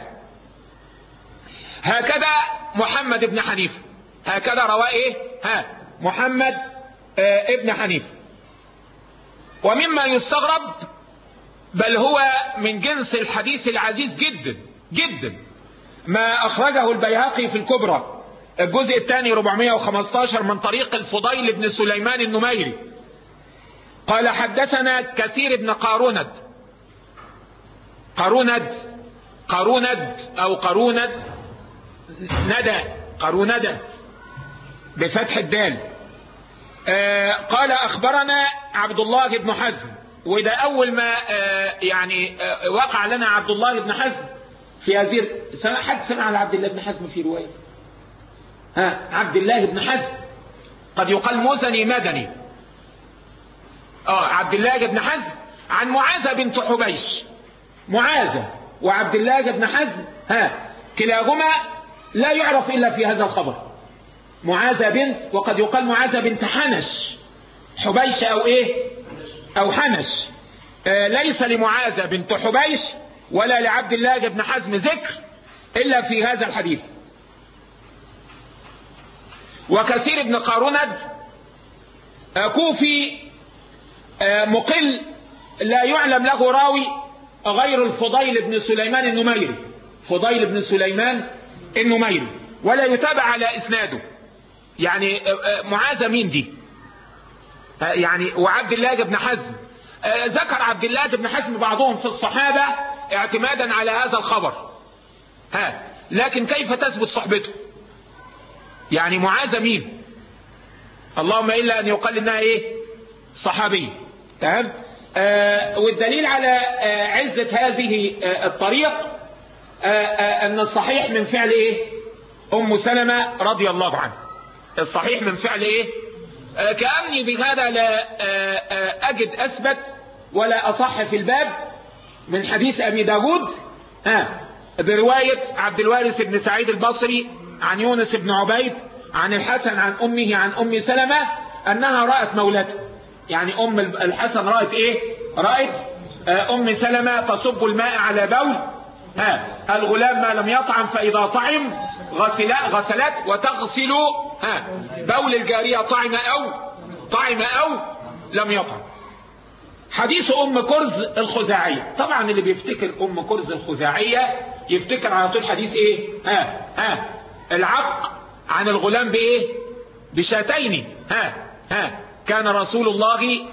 هكذا محمد بن حنيفة، هكذا رواه محمد ابن حنيفة. ومما يستغرب بل هو من جنس الحديث العزيز جدا جدا ما أخرجه البيهقي في الكبرى الجزء الثاني 415 من طريق الفضيل بن سليمان النميري قال حدثنا كثير بن قاروند أو قاروند بفتح الدال. قال أخبرنا عبد الله بن حزم، وده أول ما وقع لنا عبد الله بن حزم في هذه. حد سمع على عبد الله بن حزم في رواية؟ عبد الله بن حزم قد يقال مزني مدني. عبد الله بن حزم عن معاذة بنت حبيش. معاذة وعبد الله بن حزم كلاهما لا يعرف إلا في هذا الخبر. معاذة بنت، وقد يقال معاذة بنت حنش، حبيش أو حنش. ليس لمعاذة بنت حبيش ولا لعبد الله بن حزم ذكر إلا في هذا الحديث. وكثير بن قارند كوفي مقل لا يعلم له راوي غير الفضيل بن سليمان النميري، فضيل بن سليمان النميري، ولا يتابع على إسناده. يعني معاذ مين دي؟ يعني وعبد الله بن حزم، ذكر عبد الله بن حزم بعضهم في الصحابة اعتمادا على هذا الخبر، لكن كيف تثبت صحبته؟ يعني معاذ مين؟ اللهم إلا أن يقال إنها إيه؟ صحابي. تمام. والدليل على عزة هذه الطريق أن الصحيح من فعل إيه؟ أم سلمة رضي الله عنها. الصحيح من فعل إيه؟ كأني بهذا لا أجد أثبت ولا أصح في الباب من حديث أبي داود برواية عبد الوارث بن سعيد البصري عن يونس بن عبيد عن الحسن عن أمه عن أم سلمة أنها رأت مولته. يعني أم الحسن رأت إيه؟ رأت أم سلمة تصب الماء على بول الغلام ما لم يطعم، فإذا طعم غسلت وتغسل بول الجارية طعم أو لم يطعم. حديث أم كرز الخزاعية. طبعا اللي بيفتكر أم كرز الخزاعية يفتكر على طول حديث إيه؟ العق عن الغلام بإيه؟ بشاتين. كان رسول الله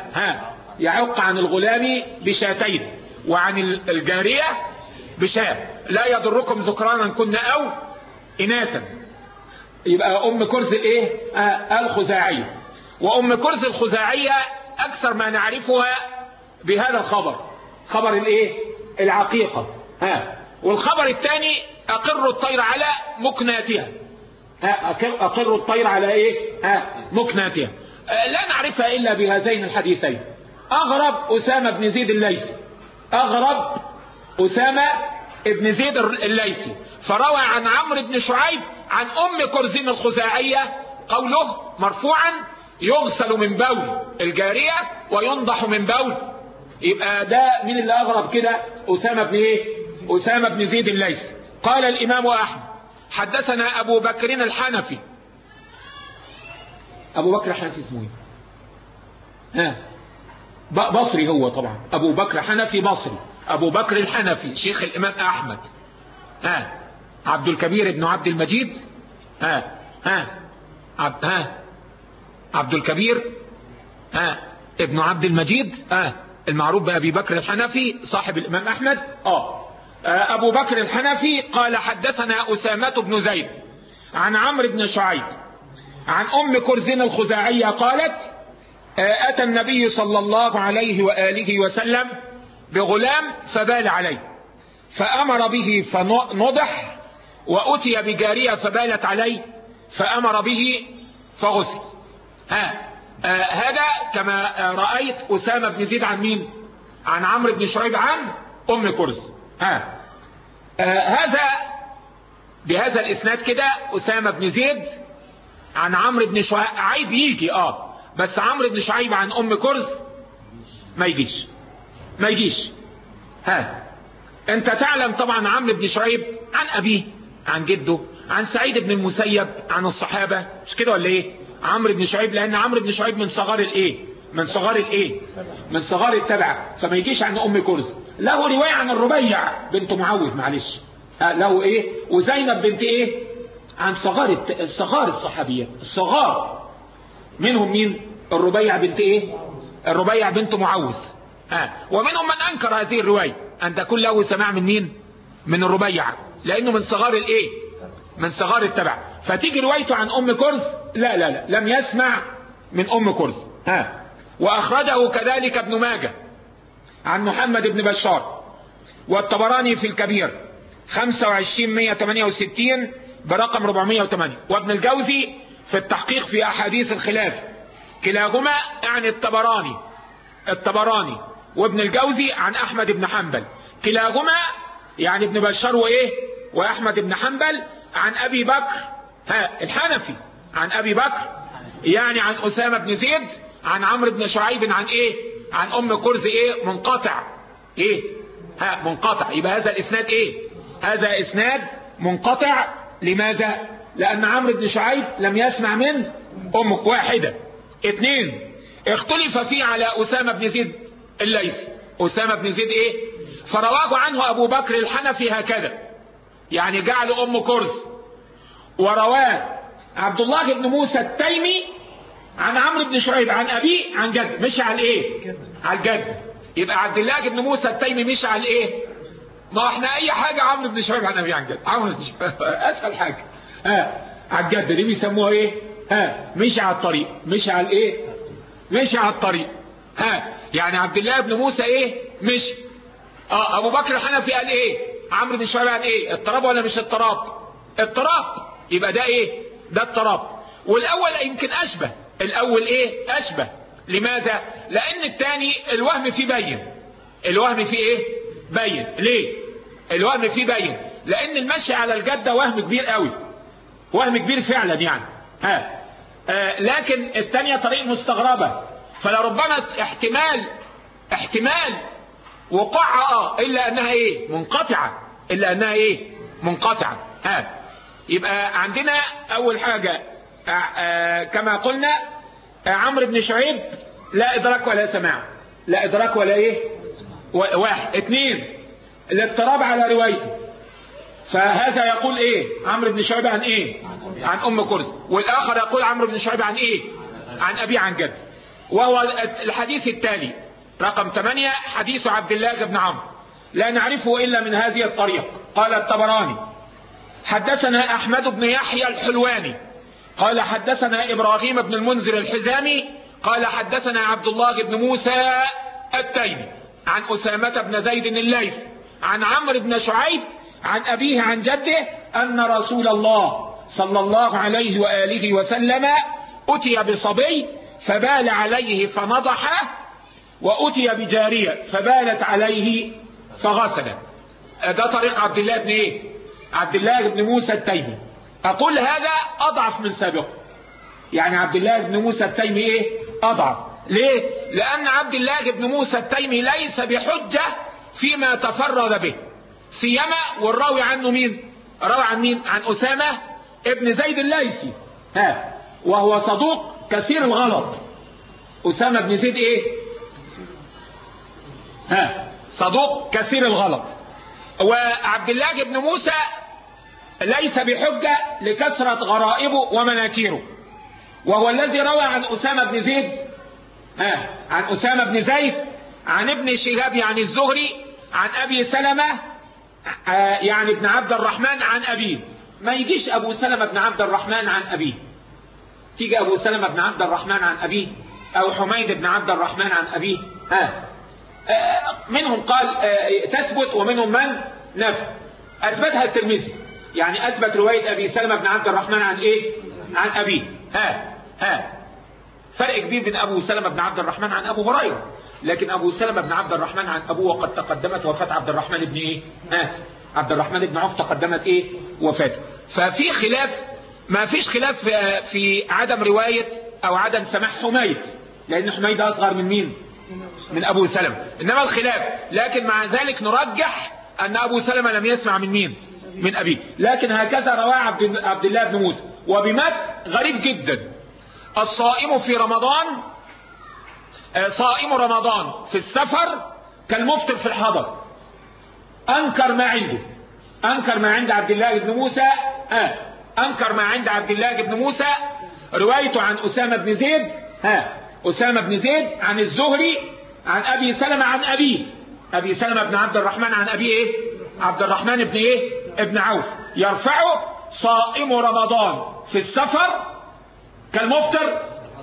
يعق عن الغلام بشاتين وعن الجارية بشاة، لا يضركم ذكرانا كنا أو إناثا. يبقى أم كرز الإيه؟ الخزاعية. وأم كرز الخزاعية أكثر ما نعرفها بهذا الخبر، خبر الإيه؟ العقيقة. والخبر الثاني أقر الطير على مكناتها. أقر الطير على إيه؟ مكناتها. لا نعرفها إلا بهذين الحديثين. أغرب أسامة بن زيد الليثي، أغرب أسامة بن زيد الليثي، فروى عن عمرو بن شعيب عن أم كرز الخزاعية قوله مرفوعا يغسل من بول الجارية وينضح من بول. يبقى ده من اللي أغرب كده؟ أسامة بن إيه؟ أسامة بن زيد الليثي. قال الإمام أحمد حدثنا أبو بكر الحنفي. أبو بكر الحنفي اسمه إيه؟ بصري هو طبعا، أبو بكر حنفي بصري، أبو بكر الحنفي شيخ الإمام أحمد. عبد الكبير ابن عبد المجيد. عبد الكبير ابن عبد المجيد المعروف بأبي بكر الحنفي صاحب الإمام أحمد. أبو بكر الحنفي قال حدثنا أسامة بن زيد عن عمرو بن شعيب عن أم كرزين الخزاعية قالت أتى النبي صلى الله عليه وآله وسلم بغلام فبال عليه فأمر به فنضح، وأتي بجارية فبالت عليه فأمر به فغسل. هذا كما رأيت أسامة بن زيد عن مين؟ عن عمرو بن شعيب عن أم كرز. هذا بهذا الإسناد كده أسامة بن زيد عن عمرو بن شعيب يجي بس عمرو بن شعيب عن أم كرز ما يجيش. انت تعلم طبعا عمرو بن شعيب عن أبيه عن جده عن سعيد بن المسيب عن الصحابة، مش كده ولا ايه؟ عمرو بن شعيب، لأن عمرو بن شعيب من صغار الايه؟ من صغار التبعة، فما يجيش عن أم كرز. له رواية عن الربيع بنت معوذ، معلش له ايه؟ وزينب بنت ايه؟ عن صغار الصحابيات الصغار، منهم مين؟ الربيع بنت ايه؟ الربيع بنت معوذ. ومنهم من انكر هذه الرواية ان تكون له سماع من مين؟ من الربيع، لانه من صغار الايه؟ من صغار التبع. فتيجي روايته عن ام كرز لا لم يسمع من ام كرز. واخرجه كذلك ابن ماجه عن محمد بن بشار، والطبراني في الكبير 2568 برقم 408، وابن الجوزي في التحقيق في احاديث الخلاف. كلاهما يعني الطبراني وابن الجوزي عن احمد بن حنبل، كلاهما يعني ابن بشار وايه؟ واحمد بن حنبل عن ابي بكر الحنفي، عن ابي بكر يعني عن اسامة بن زيد عن عمرو بن شعيب عن ايه؟ عن ام كرز ايه؟ منقطع. منقطع. يبقى هذا الاسناد ايه؟ هذا إسناد منقطع. لماذا؟ لأن عمرو بن شعيب لم يسمع من أمه. واحدة. اثنين، اختلف فيه على أسامة بن زيد الليثي. أسامة بن زيد إيه؟ فرواه عنه أبو بكر الحنفي هكذا، يعني جعل أم كرز. ورواه عبد الله بن موسى التيمي عن عمرو بن شعيب عن أبيه عن جد، مش على الإيه؟ على الجد. يبقى عبد الله بن موسى التيمي مش على الإيه؟ ما احنا أي حاجة عمرو بن شعيب عن أبيه عن جد، عمرو بن شعيب أسهل حاجة. على الجد دي بيسموها إيه؟ مش على الطريق، مش على الإيه؟ مش على الطريق. يعني عبد الله بن موسى إيه؟ مش أبو بكر الحنفي قال إيه؟ عمرو بن شعيب قال إيه؟ اضطراب ولا مش اضطراب؟ اضطراب. يبقى ده إيه؟ ده اضطراب. والأول يمكن أشبه. الأول إيه؟ أشبه. لماذا؟ لأن الثاني الوهم فيه بين. الوهم فيه إيه؟ بين. ليه؟ الوهم فيه بين لأن المشي على الجدة وهم كبير قوي، وهم كبير فعلا يعني. لكن الثانية طريق مستغربة، فلربما احتمال وقعها إلا أنها إيه؟ منقطعة. إلا أنها إيه؟ منقطعة. يبقى عندنا أول حاجة كما قلنا عمرو بن شعيب لا إدراك ولا سماع، لا إدراك ولا إيه؟ واحد. اثنين، الاضطراب على روايته، فهذا يقول إيه؟ عمرو بن شعيب عن إيه؟ عن أم كرز. والآخر يقول عمرو بن شعيب عن إيه؟ عن أبي عن جد. وهو الحديث التالي رقم 8 حديث عبد الله بن عمرو، لا نعرفه إلا من هذه الطريق. قال الطبراني حدثنا أحمد بن يحيى الحلواني قال حدثنا إبراهيم بن المنذر الحزامي قال حدثنا عبد الله بن موسى التيمي عن أسامة بن زيد الليثي عن عمرو بن شعيب عن أبيه عن جده أن رسول الله صلى الله عليه وآله وسلم أتي بصبي فبال عليه فنضحه، وأتي بجارية فبالت عليه فغسله. ده طريق عبد الله بن إيه؟ عبد الله بن موسى التيمي. أقول هذا أضعف من سابقه، يعني عبد الله بن موسى التيمي إيه؟ أضعف. ليه؟ لأن عبد الله بن موسى التيمي ليس بحجة فيما تفرد به، سيما والراوي عنه مين؟ راوي عن مين؟ عن أسامة ابن زيد الليثي، وهو صدوق كثير الغلط. أسامة بن زيد إيه؟ صدوق كثير الغلط. وعبد الله بن موسى ليس بحجة لكثرة غرائبه ومناكيره، وهو الذي روى عن أسامة بن زيد عن أسامة بن زيد عن ابن شهاب عن الزهري عن أبي سلمة يعني ابن عبد الرحمن عن أبيه. ما يجيش أبو سلمة بن عبد الرحمن عن أبيه، تيجي أبو سلمة بن عبد الرحمن عن أبيه أو حميد بن عبد الرحمن عن أبيه. منهم قال تثبت ومنهم من نفى. أثبتها الترمذي، يعني أثبت رواية أبي سلمة بن عبد الرحمن عن إيه؟ عن أبيه. فرق كبير بين أبو سلمة بن عبد الرحمن عن أبو هريرة، لكن أبو سلمة بن عبد الرحمن عن أبوه وقد تقدمت وفاة عبد الرحمن بن إيه؟ عبد الرحمن بن عوف تقدمت إيه؟ وفاته. ففي خلاف، ما فيش خلاف في عدم رواية أو عدم سماع حميد، لأن حميد أصغر من مين؟ من أبو سلمة. إنما الخلاف، لكن مع ذلك نرجح أن أبو سلمة لم يسمع من مين؟ من أبيه. لكن هكذا رواه عبد الله بن موسى وبمات غريب جدا. الصائم في رمضان، صائم رمضان في السفر كالمفطر في الحضر. أنكر ما عنده، أنكر ما عند عبد الله بن موسى، أنكر ما عند عبد الله بن موسى روايته عن أسامة بن زيد، أسامة بن زيد عن الزهري عن أبي سلمة عن أبيه، أبي سلمة بن عبد الرحمن عن أبيه إيه؟ عبد الرحمن بن إيه؟ ابن عوف، يرفعه صائم رمضان في السفر كالمفطر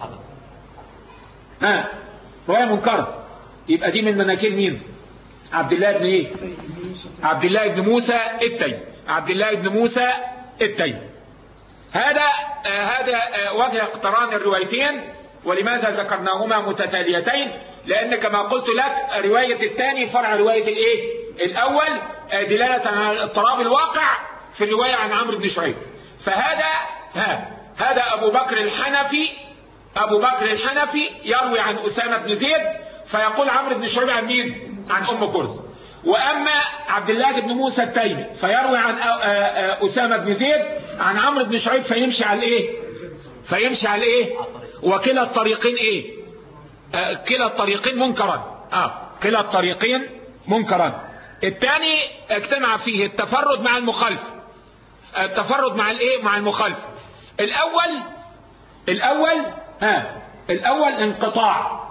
رواية منكرة. يبقى دي من مناكير مين؟ عبد الله بن إيه؟ عبد الله بن موسى التيمي، عبد الله بن موسى التيمي. هذا وجه اقتران الروايتين. ولماذا ذكرناهما متتاليتين؟ لأن كما قلت لك رواية الثاني فرع رواية الإيه؟ الأول، دلالة على اضطراب الواقع في الرواية عن عمرو بن شعيب. فهذا هذا أبو بكر الحنفي يروي عن أسامة بن زيد، فيقول عمرو بن شعيب عن مين؟ عن أم كرز. وأما عبد الله بن موسى التيمي فيروي عن أسامة بن زيد عن عمرو بن شعيب فيمشي على الايه؟ فيمشي على الايه؟ وكلا الطريقين ايه؟ كلا الطريقين منكرا. كلا الطريقين منكرا. الثاني اجتمع فيه التفرد مع المخالف. التفرد مع الايه؟ مع المخالف. الاول انقطاع.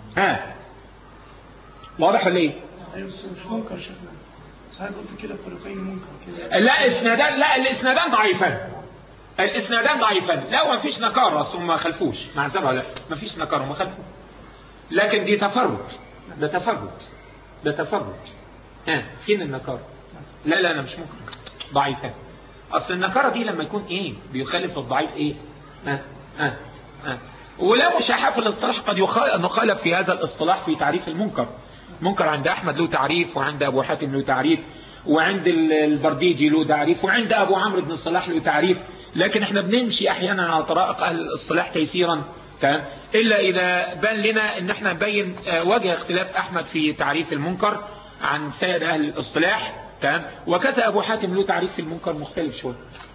واضح ولا ايه؟ ايوه بس مش منكر يا شيخنا. صحيح قلت كده الطريقين منكر كده. لا الاسنادان ضعيفان. الاسنادان ضعيفان. لا ما فيش نكاره اصل ما خلفوش معذره. لا ما فيش نكاره ما خلفوش. لكن دي تفرد. ده تفرد. فين النكاره؟ لا انا مش ممكن. ضعيفان. اصل النكاره دي لما يكون ايه بيخالف الضعيف ايه؟ ولا مشاحة في الاصطلاح. قد نخالف في هذا الاصطلاح في تعريف المنكر. منكر عند احمد له تعريف، وعند ابو حاتم له تعريف، وعند البرديجي له تعريف، وعند ابو عمرو بن الصلاح له تعريف. لكن احنا بنمشي احيانا على طرائق اهل الاصطلاح تيسيرا، الا اذا بان لنا ان احنا نبين وجه اختلاف احمد في تعريف المنكر عن سائر اهل الاصطلاح. وكذا ابو حاتم له تعريف في المنكر مختلف شويه.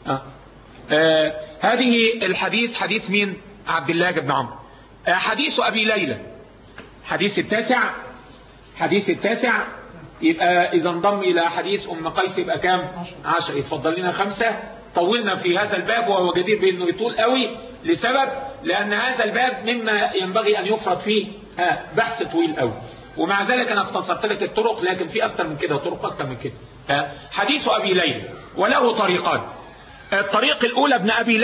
هذه الحديث حديث مين؟ عبد الله بن عمرو. حديث ابي ليلى حديث التاسع يبقى اذا انضم الى حديث ام قيس يبقى كام؟ 10. يتفضل لنا 5. طولنا في هذا الباب وهو جدير بانه يطول قوي لسبب، لان هذا الباب مما ينبغي ان يفرض فيه بحث طويل قوي، ومع ذلك انا اختصرت لك الطرق، لكن في اكتر من كده طرق اكتر من كده. حديث ابي ليلى وله طريقان. الطريق الاولى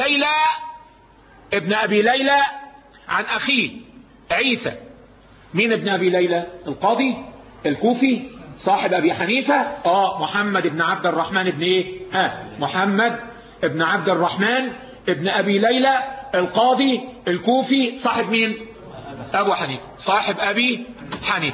ابن ابي ليلى عن اخيه عيسى. مين ابن ابي ليلى؟ القاضي الكوفي صاحب ابي حنيفة. محمد بن عبد الرحمن ابن ايه؟ محمد ابن عبد الرحمن ابن ابي ليلى القاضي الكوفي صاحب مين؟ ابو حنيفة، صاحب ابي حنيفة.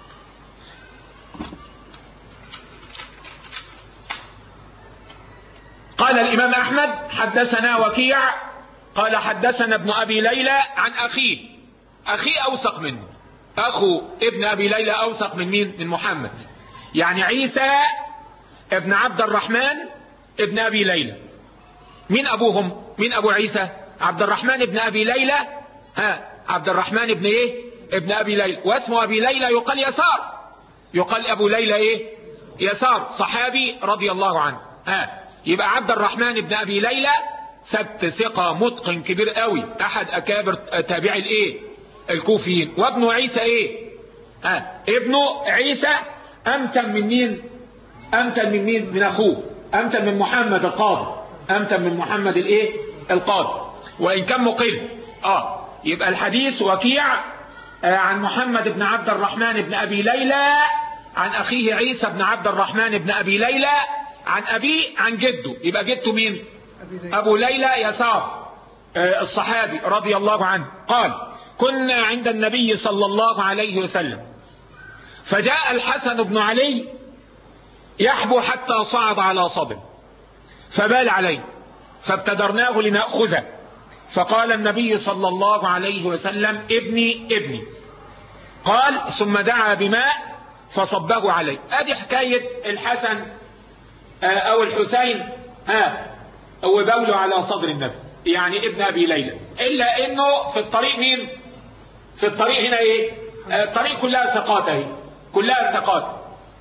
قال الامام احمد حدثنا وكيع قال حدثنا ابن ابي ليلى عن اخيه اوثق منه. اخو ابن ابي ليلى اوثق من مين؟ من محمد. يعني عيسى ابن عبد الرحمن ابن ابي ليلى. مين ابوهم؟ مين ابو عيسى؟ عبد الرحمن ابن ابي ليلى. عبد الرحمن ابن ايه؟ ابن ابي ليلى. واسمه ابي ليلى يقال يسار. يقال ابو ليلى ايه؟ يسار، صحابي رضي الله عنه. يبقى عبد الرحمن ابن ابي ليلى ثبت ثقة متقن كبير قوي، احد اكابر تابعي الايه؟ الكوفيين. وابن عيسى ايه؟ ابن عيسى امتن من مين؟ من اخوه، امتن من محمد القاضي، امتن من محمد الايه؟ القاضي، وان كان مقل. يبقى الحديث وكيع عن محمد بن عبد الرحمن بن ابي ليلى عن اخيه عيسى بن عبد الرحمن بن ابي ليلى عن ابيه عن جده. يبقى جده مين؟ ابو ليلى يسار الصحابي رضي الله عنه. قال كنا عند النبي صلى الله عليه وسلم فجاء الحسن بن علي يحبو حتى صعد على صدر فبال عليه فابتدرناه لنأخذه، فقال النبي صلى الله عليه وسلم ابني. قال ثم دعا بماء فصبه عليه. ادي حكاية الحسن او الحسين وبوله على صدر النبي، يعني ابن ابي ليلى. الا انه في الطريق مين؟ في الطريق هنا ايه؟ الطريق كلها ثقات اهي، كلها ثقات،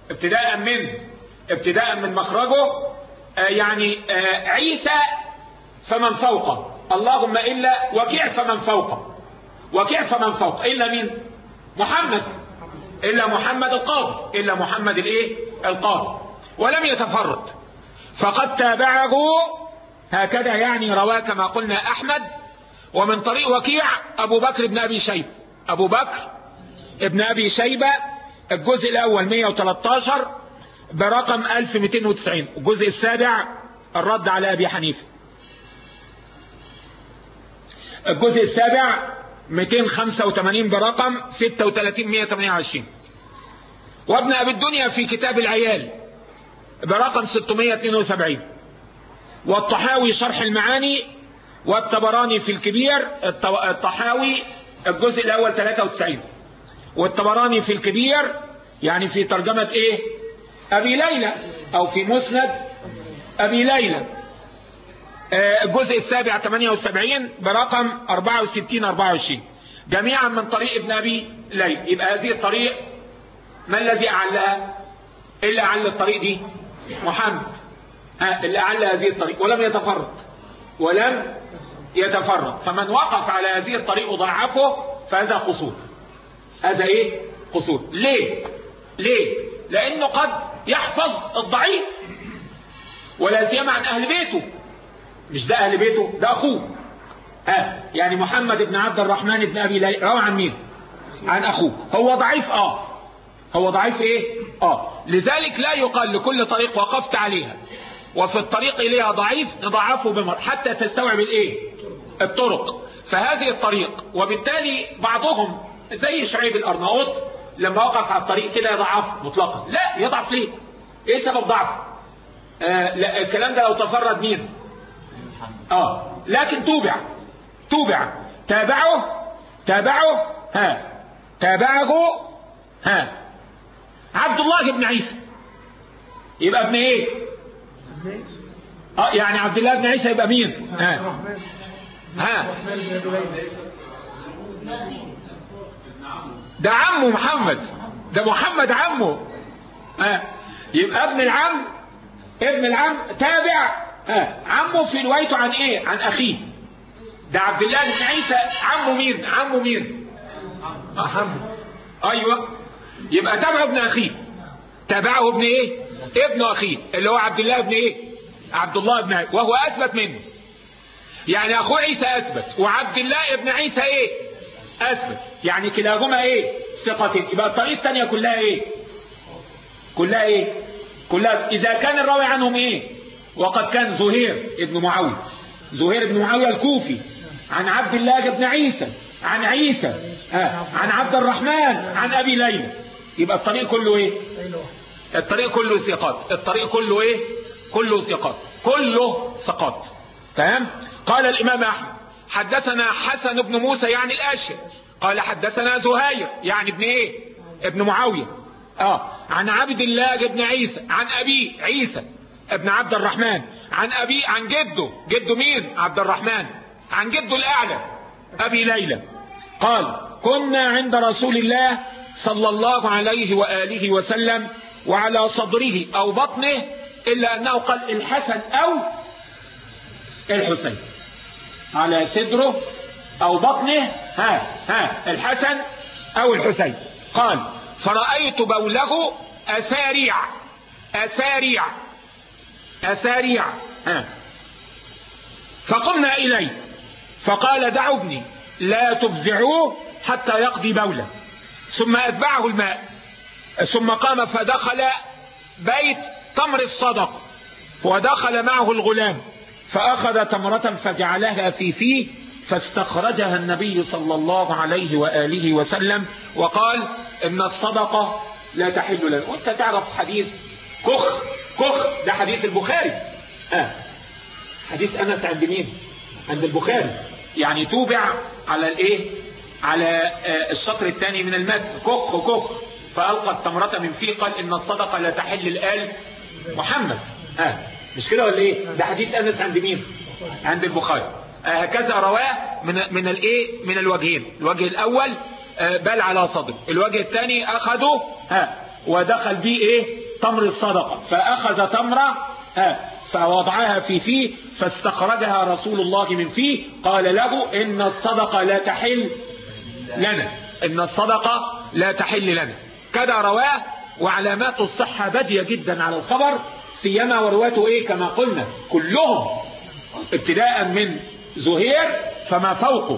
ابتداء من مخرجه. يعني عيسى فمن فوقه، اللهم الا وكيع فمن فوقه، الا مين؟ محمد، الا محمد القاضي، الا محمد الايه؟ القاضي، ولم يتفرد. فقد تابعه هكذا، يعني رواه كما قلنا احمد. ومن طريق وكيع ابو بكر بن ابي شيبة الجزء الاول 113 برقم 1290. الجزء السابع الرد على ابي حنيفة، الجزء السابع 285 برقم 36128. وابن ابي الدنيا في كتاب العيال برقم 672. والطحاوي شرح المعاني، والطبراني في الكبير. الطحاوي الجزء الاول 93، والطبراني في الكبير يعني في ترجمة ايه؟ أبي ليلى أو في مسند أبي ليلى الجزء السابع 78 برقم 64-24 جميعا من طريق ابن أبي ليلى. يبقى هذه الطريق ما الذي أعلها؟ اللي أعل الطريق دي محمد، اللي أعل هذه الطريق ولم يتفرد. فمن وقف على هذه الطريق وضعفه فهذا قصور. هذا ايه؟ قصور. ليه؟ لأنه قد يحفظ الضعيف ولا سيما عن أهل بيته. مش ده أهل بيته، ده أخوه. يعني محمد بن عبد الرحمن بن أبي ليلى روى عن مين؟ عن أخوه. هو ضعيف هو ضعيف ايه؟ لذلك لا يقال لكل طريق وقفت عليها وفي الطريق إليها ضعيف نضعفه بمر حتى تستوعب الايه؟ الطرق. فهذه الطريق، وبالتالي بعضهم زي شعيب الأرناؤوط لما وقف على الطريق كده يضعف مطلقا. لا، يضعف ليه؟ ايه سبب ضعفه؟ لا، الكلام ده لو تفرد مين؟ لكن تابعه عبد الله بن عيسى. يبقى ابن ايه؟ يعني عبد الله بن عيسى يبقى مين؟ ده عمه محمد، ده محمد عمه. يبقى ابن العم تابع عمه في روايته عن ايه؟ عن اخيه. ده عبد الله بن عيسى عمه مين؟ محمد. ايوه، يبقى تابعه ابن اخيه، تابعه ابن ايه؟ ابن اخيه اللي هو عبد الله بن ايه؟ عبد الله بن عيسى، وهو اثبت منه. يعني اخوه عيسى اثبت وعبد الله ابن عيسى ايه؟ اثبت. يعني كلاهما ايه؟ ثقتين. يبقى الطريقه الثانيه كلها ايه؟ كلها اذا كان الراوي عنهم ايه؟ وقد كان زهير بن معاويه الكوفي عن عبد الله بن عيسى عن عيسى عن عبد الرحمن عن ابي ليلى. يبقى الطريق كله ايه؟ الطريق كله ثقات. الطريق كله ايه؟ كله ثقات. تمام. قال الامام احمد حدثنا حسن بن موسى يعني الاشهر قال حدثنا زهير يعني ابن ايه؟ ابن معاويه عن عبد الله بن عيسى عن ابي عيسى ابن عبد الرحمن عن جده مين؟ عبد الرحمن. عن جده الاعلى ابي ليلى قال كنا عند رسول الله صلى الله عليه وآله وسلم وعلى صدره أو بطنه، إلا أنه قال الحسن أو الحسين. على صدره أو بطنه الحسن أو الحسين. قال فرأيت بوله أساريع فقمنا إليه فقال دعوا ابني لا تفزعوه حتى يقضي بوله. ثم أتبعه الماء ثم قام فدخل بيت تمر الصدق ودخل معه الغلام فأخذ تمرة فجعلها في فيه فاستخرجها النبي صلى الله عليه وآله وسلم وقال إن الصدقة لا تحل لنا. وانت تعرف حديث كخ ده حديث البخاري. حديث أنس عند مين؟ عند البخاري. يعني توبع على الايه؟ على الشطر الثاني من المتن. كخ فألقى التمرة من فيه قال إن الصدقة لا تحل الآل محمد. مش كده ولا ايه؟ ده حديث أنس عند مين؟ عند البخاري. هكذا رواه من الايه؟ من الوجهين. الوجه الأول بل على صدر، الوجه الثاني أخذه ودخل بيه ايه؟ تمر الصدقة فأخذ تمرة فوضعها في فيه فاستخرجها رسول الله من فيه قال له إن الصدقة لا تحل لنا. إن الصدقة لا تحل لنا. كذا رواه. وعلامات الصحة بادية جدا على الخبر، سيما ورواته ايه؟ كما قلنا كلهم ابتداء من زهير فما فوقه.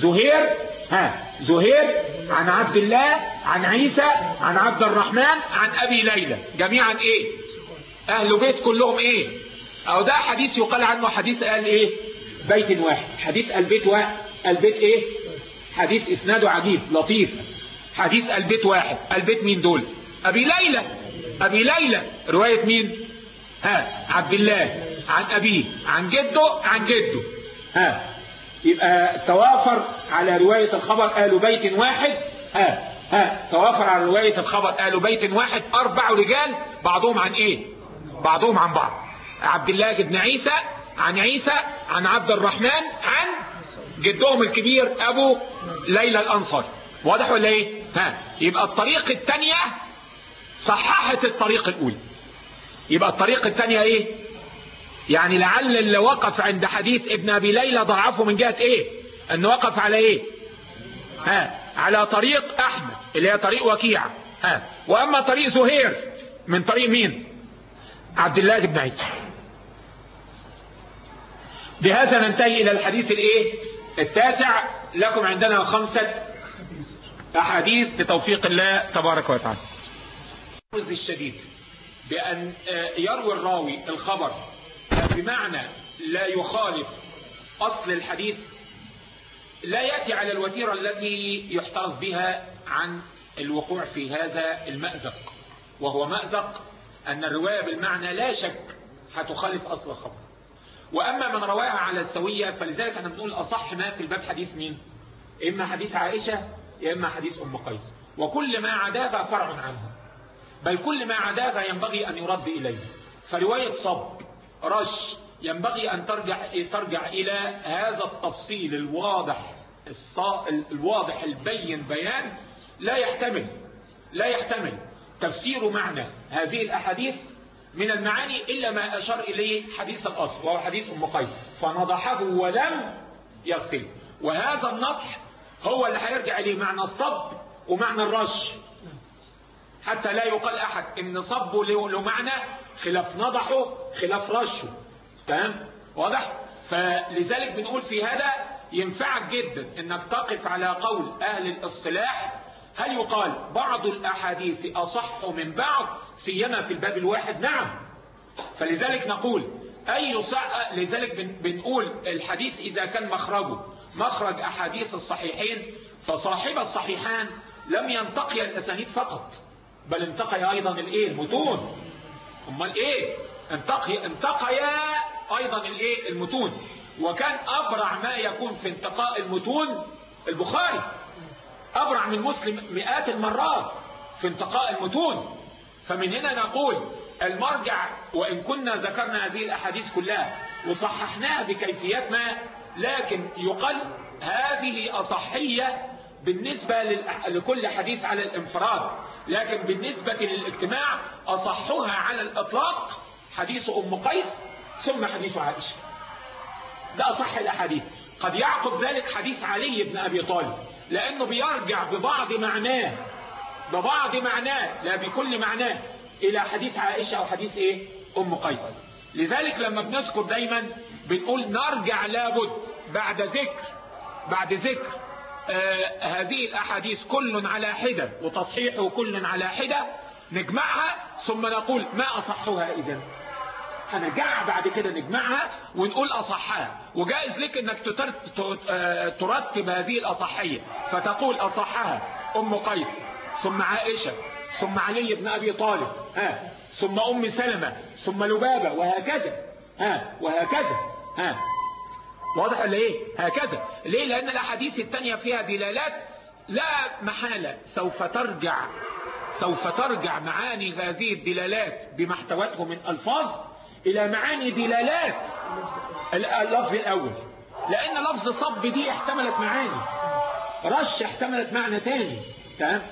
زهير عن عبد الله عن عيسى عن عبد الرحمن عن أبي ليلى، جميعا ايه؟ أهل بيت كلهم ايه؟ أو ده حديث يقال عنه حديث قال ايه؟ بيت واحد. حديث البيت واحد. البيت ايه؟ حديث اسناده عجيب لطيف. حديث البيت واحد. البيت مين دول؟ أبي ليلى رواية مين؟ عبد الله عن أبيه عن جده يبقى توافر على رواية الخبر قالوا بيت واحد توافر على رواية الخبر قالوا بيت واحد 4 رجال بعضهم عن ايه؟ بعضهم عن بعض. عبد الله بن عيسى عن عيسى عن عبد الرحمن عن جدهم الكبير ابو ليلى الانصاري. واضح ولا ايه؟ يبقى الطريق الثانية صححت الطريق الاولى. يبقى الطريق الثانية ايه؟ يعني لعل اللي وقف عند حديث ابن ابي ليلى ضعفه من جهة ايه؟ انه وقف على ايه؟ على طريق احمد اللي هي طريق وكيع. واما طريق زهير من طريق مين؟ عبد الله بن عيسى. بهذا ننتهي الى الحديث الايه؟ التاسع. لكم عندنا 5 احاديث بتوفيق الله تبارك وتعالى. الشديد بأن يروي الراوي الخبر بمعنى لا يخالف أصل الحديث، لا يأتي على الوتيرة التي يحترز بها عن الوقوع في هذا المأزق، وهو مأزق أن الرواية بالمعنى لا شك هتخالف أصل الخبر. وأما من رواها على السوية فلذلك أنا بنقول أصح ما في الباب حديث مين؟ إما حديث عائشة يا إما حديث أم قيس، وكل ما عداها فرع عنها، بل كل ما عداها ينبغي أن يرد إليه. فرواية صب رش ينبغي أن ترجع إلى هذا التفصيل الواضح البين بيان لا يحتمل تفسير معنى هذه الأحاديث من المعاني إلا ما أشار إليه حديث الأصل وهو حديث أم قيس، فنضحه ولم يغسل. وهذا النضح هو اللي هيرجع إليه معنى الصب ومعنى الرش، حتى لا يقال أحد إن صبه له معنى خلاف نضحه خلاف رشه. تمام؟ واضح؟ فلذلك بنقول في هذا ينفعك جدا إنك تقف على قول أهل الاصطلاح. هل يقال بعض الأحاديث أصح من بعض سيما في الباب الواحد؟ نعم. فلذلك نقول لذلك بنقول الحديث إذا كان مخرجه مخرج أحاديث الصحيحين فصاحب الصحيحان لم ينتقي الأسانيد فقط، بل انتقي أيضا المتون. أمال إيه؟ انتقيا أيضا المتون. وكان أبرع ما يكون في انتقاء المتون البخاري، أبرع من مسلم 100 المرات في انتقاء المتون. فمن هنا نقول المرجع، وإن كنا ذكرنا هذه الأحاديث كلها وصححناها بكيفيات ما، لكن يقال هذه أصحية بالنسبة لكل حديث على الانفراد، لكن بالنسبة للاجتماع أصحها على الإطلاق حديث أم قيس ثم حديث عائشة. ده أصح الأحاديث. قد يعقب ذلك حديث علي بن أبي طالب لأنه بيرجع ببعض معناه لا بكل معناه إلى حديث عائشة أو حديث أم قيس. لذلك لما بنذكر دايما بنقول نرجع لابد بعد ذكر هذه الأحاديث كل على حدة وتصحيحه كل على حدة، نجمعها ثم نقول ما أصحها. إذن هنرجع بعد كده نجمعها ونقول أصحها. وجائز لك أنك ترتب هذه الأصحية فتقول أصحها أم قيس ثم عائشة ثم علي بن أبي طالب ثم أم سلمة ثم لبابة وهكذا واضح ولا ايه؟ هكذا. ليه؟ لأن الأحاديث التانية فيها دلالات لا محالة سوف ترجع معاني هذه الدلالات بما احتوته من ألفاظ إلى معاني دلالات اللفظ الأول، لأن لفظ صب دي احتملت معاني، رش احتملت معنى تاني. تمام؟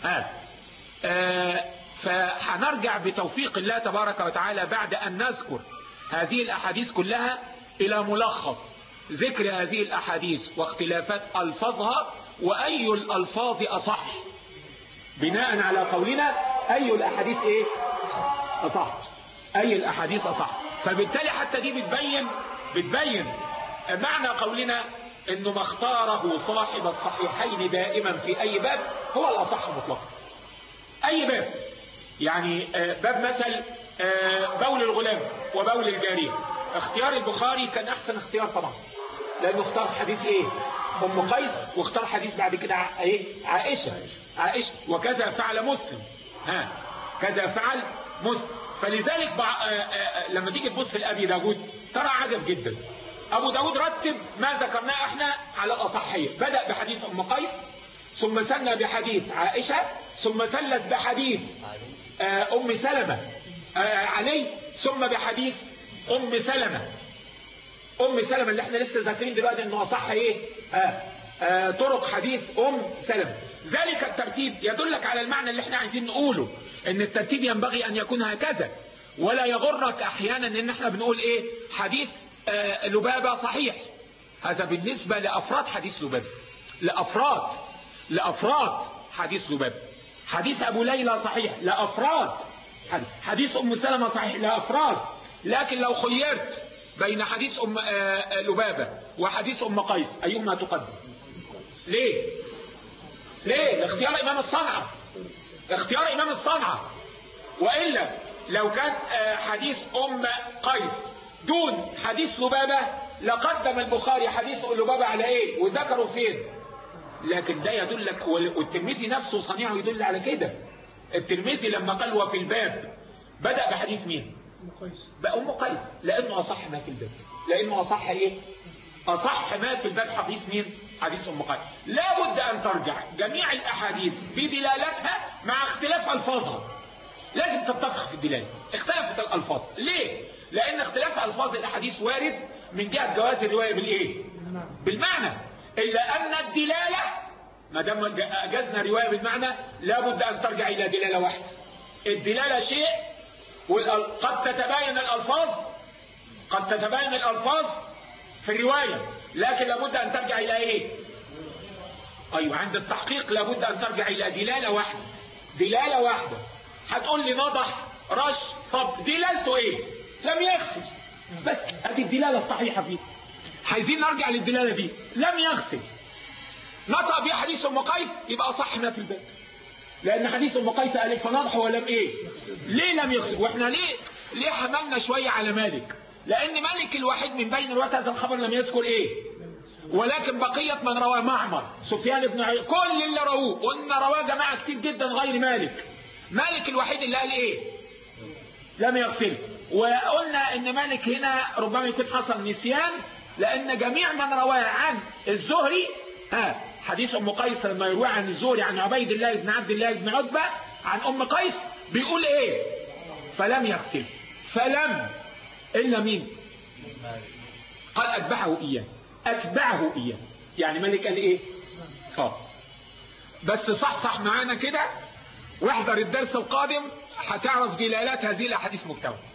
فهنرجع بتوفيق الله تبارك وتعالى بعد أن نذكر هذه الأحاديث كلها إلى ملخص ذكر هذه الأحاديث واختلافات ألفاظها وأي الألفاظ أصح، بناء على قولنا أي الأحاديث أصح، أي الأحاديث أصح. فبالتالي حتى دي بتبين معنى قولنا إنه ما اختاره صاحب الصحيحين دائما في أي باب هو الأصح مطلقا. أي باب، يعني باب مثل بول الغلام وبول الجارية، اختيار البخاري كان أحسن اختيار طبعا، لأنه اختار حديث أم قيس، واختار حديث بعد كده عائشة. وكذا فعل مسلم، كذا فعل مسلم. فلذلك لما تيجي تبص لأبي داود ترى عجب جدا. أبو داود رتب ما ذكرناه احنا على الأصحية، بدأ بحديث أم قيس ثم ثنى بحديث عائشة، ثم ثلث بحديث أم سلمة علي، ثم بحديث أم سلمة. أم سلمة اللي احنا لسه ذاكرين دلوقتي انه أصح ايه طرق حديث أم سلمة. ذلك الترتيب يدلك على المعنى اللي احنا عايزين نقوله، ان الترتيب ينبغي ان يكون هكذا، ولا يغرك احيانا ان احنا بنقول ايه حديث لبابة صحيح. هذا بالنسبة لأفراد حديث لبابة، لأفراد حديث لبابة. حديث أبو ليلى صحيح لأفراد، حديث أم سلمة صحيح لأفراد. لكن لو خيرت بين حديث أم لبابة وحديث أم قيس أيهما تقدم؟ ليه؟ اختيار إمام الصنعة، اختيار إمام الصنعة. وإلا لو كان حديث أم قيس دون حديث لبابة لقدم البخاري حديث لبابة على ايه وذكروا فين. لكن ده يدلك، والترمذي نفسه صنيعه يدل على كده. الترمذي لما قال وفي الباب بدأ بحديث مين؟ أم قيس، لأنه أصح ما في الباب، لأنه أصح ايه؟ أصح ما في الباب حديث مين؟ حديث أم قيس. لا بد أن ترجع جميع الأحاديث بدلالتها مع اختلاف ألفاظها، لازم تتفق في الدلالة. اختلفت الألفاظ ليه؟ لأن اختلاف ألفاظ الأحاديث وارد من جهة جواز الرواية بالإيه؟ بالمعنى. إلا أن الدلالة ما دام أجزنا رواية بالمعنى لابد أن ترجع إلى دلالة واحدة. الدلالة شيء، قد تتباين الألفاظ في الرواية، لكن لابد أن ترجع إلى إيه؟ أيوة، عند التحقيق لابد أن ترجع إلى دلالة واحدة. هتقول لي نضح رش صب، دلالته ايه؟ لم يغسل، بس ادي الدلالة الصحيحة فيه. عايزين نرجع للدلالة دي، لم يغسل نطق بيه حديث أم قيس يبقى صح ما في الباب، لأن حديث أم قيس قال فنضح ولم ايه؟ ليه لم يغسل؟ واحنا ليه حملنا شوية على مالك؟ لأن مالك الوحيد من بين رواة هذا الخبر لم يذكر ايه؟ ولكن بقية من رواه معمر، سفيان بن عيينة، كل اللي رووه، وإن رواه جماعة كتير جدا غير مالك الوحيد اللي قال ايه؟ لم يغسل. وقلنا ان مالك هنا ربما يكون حصل نسيان، لان جميع من رواه عن الزهري حديث ام قيس لما يروي عن الزهري عن عبيد الله بن عبد الله بن عتبة عن ام قيس بيقول ايه؟ فلم يغسل. فلم الا مين؟ قال اتبعه اياه، يعني مالك قال ايه؟ بس صح معانا كده، واحضر الدرس القادم هتعرف دلالات هذه الاحاديث مكتوبة.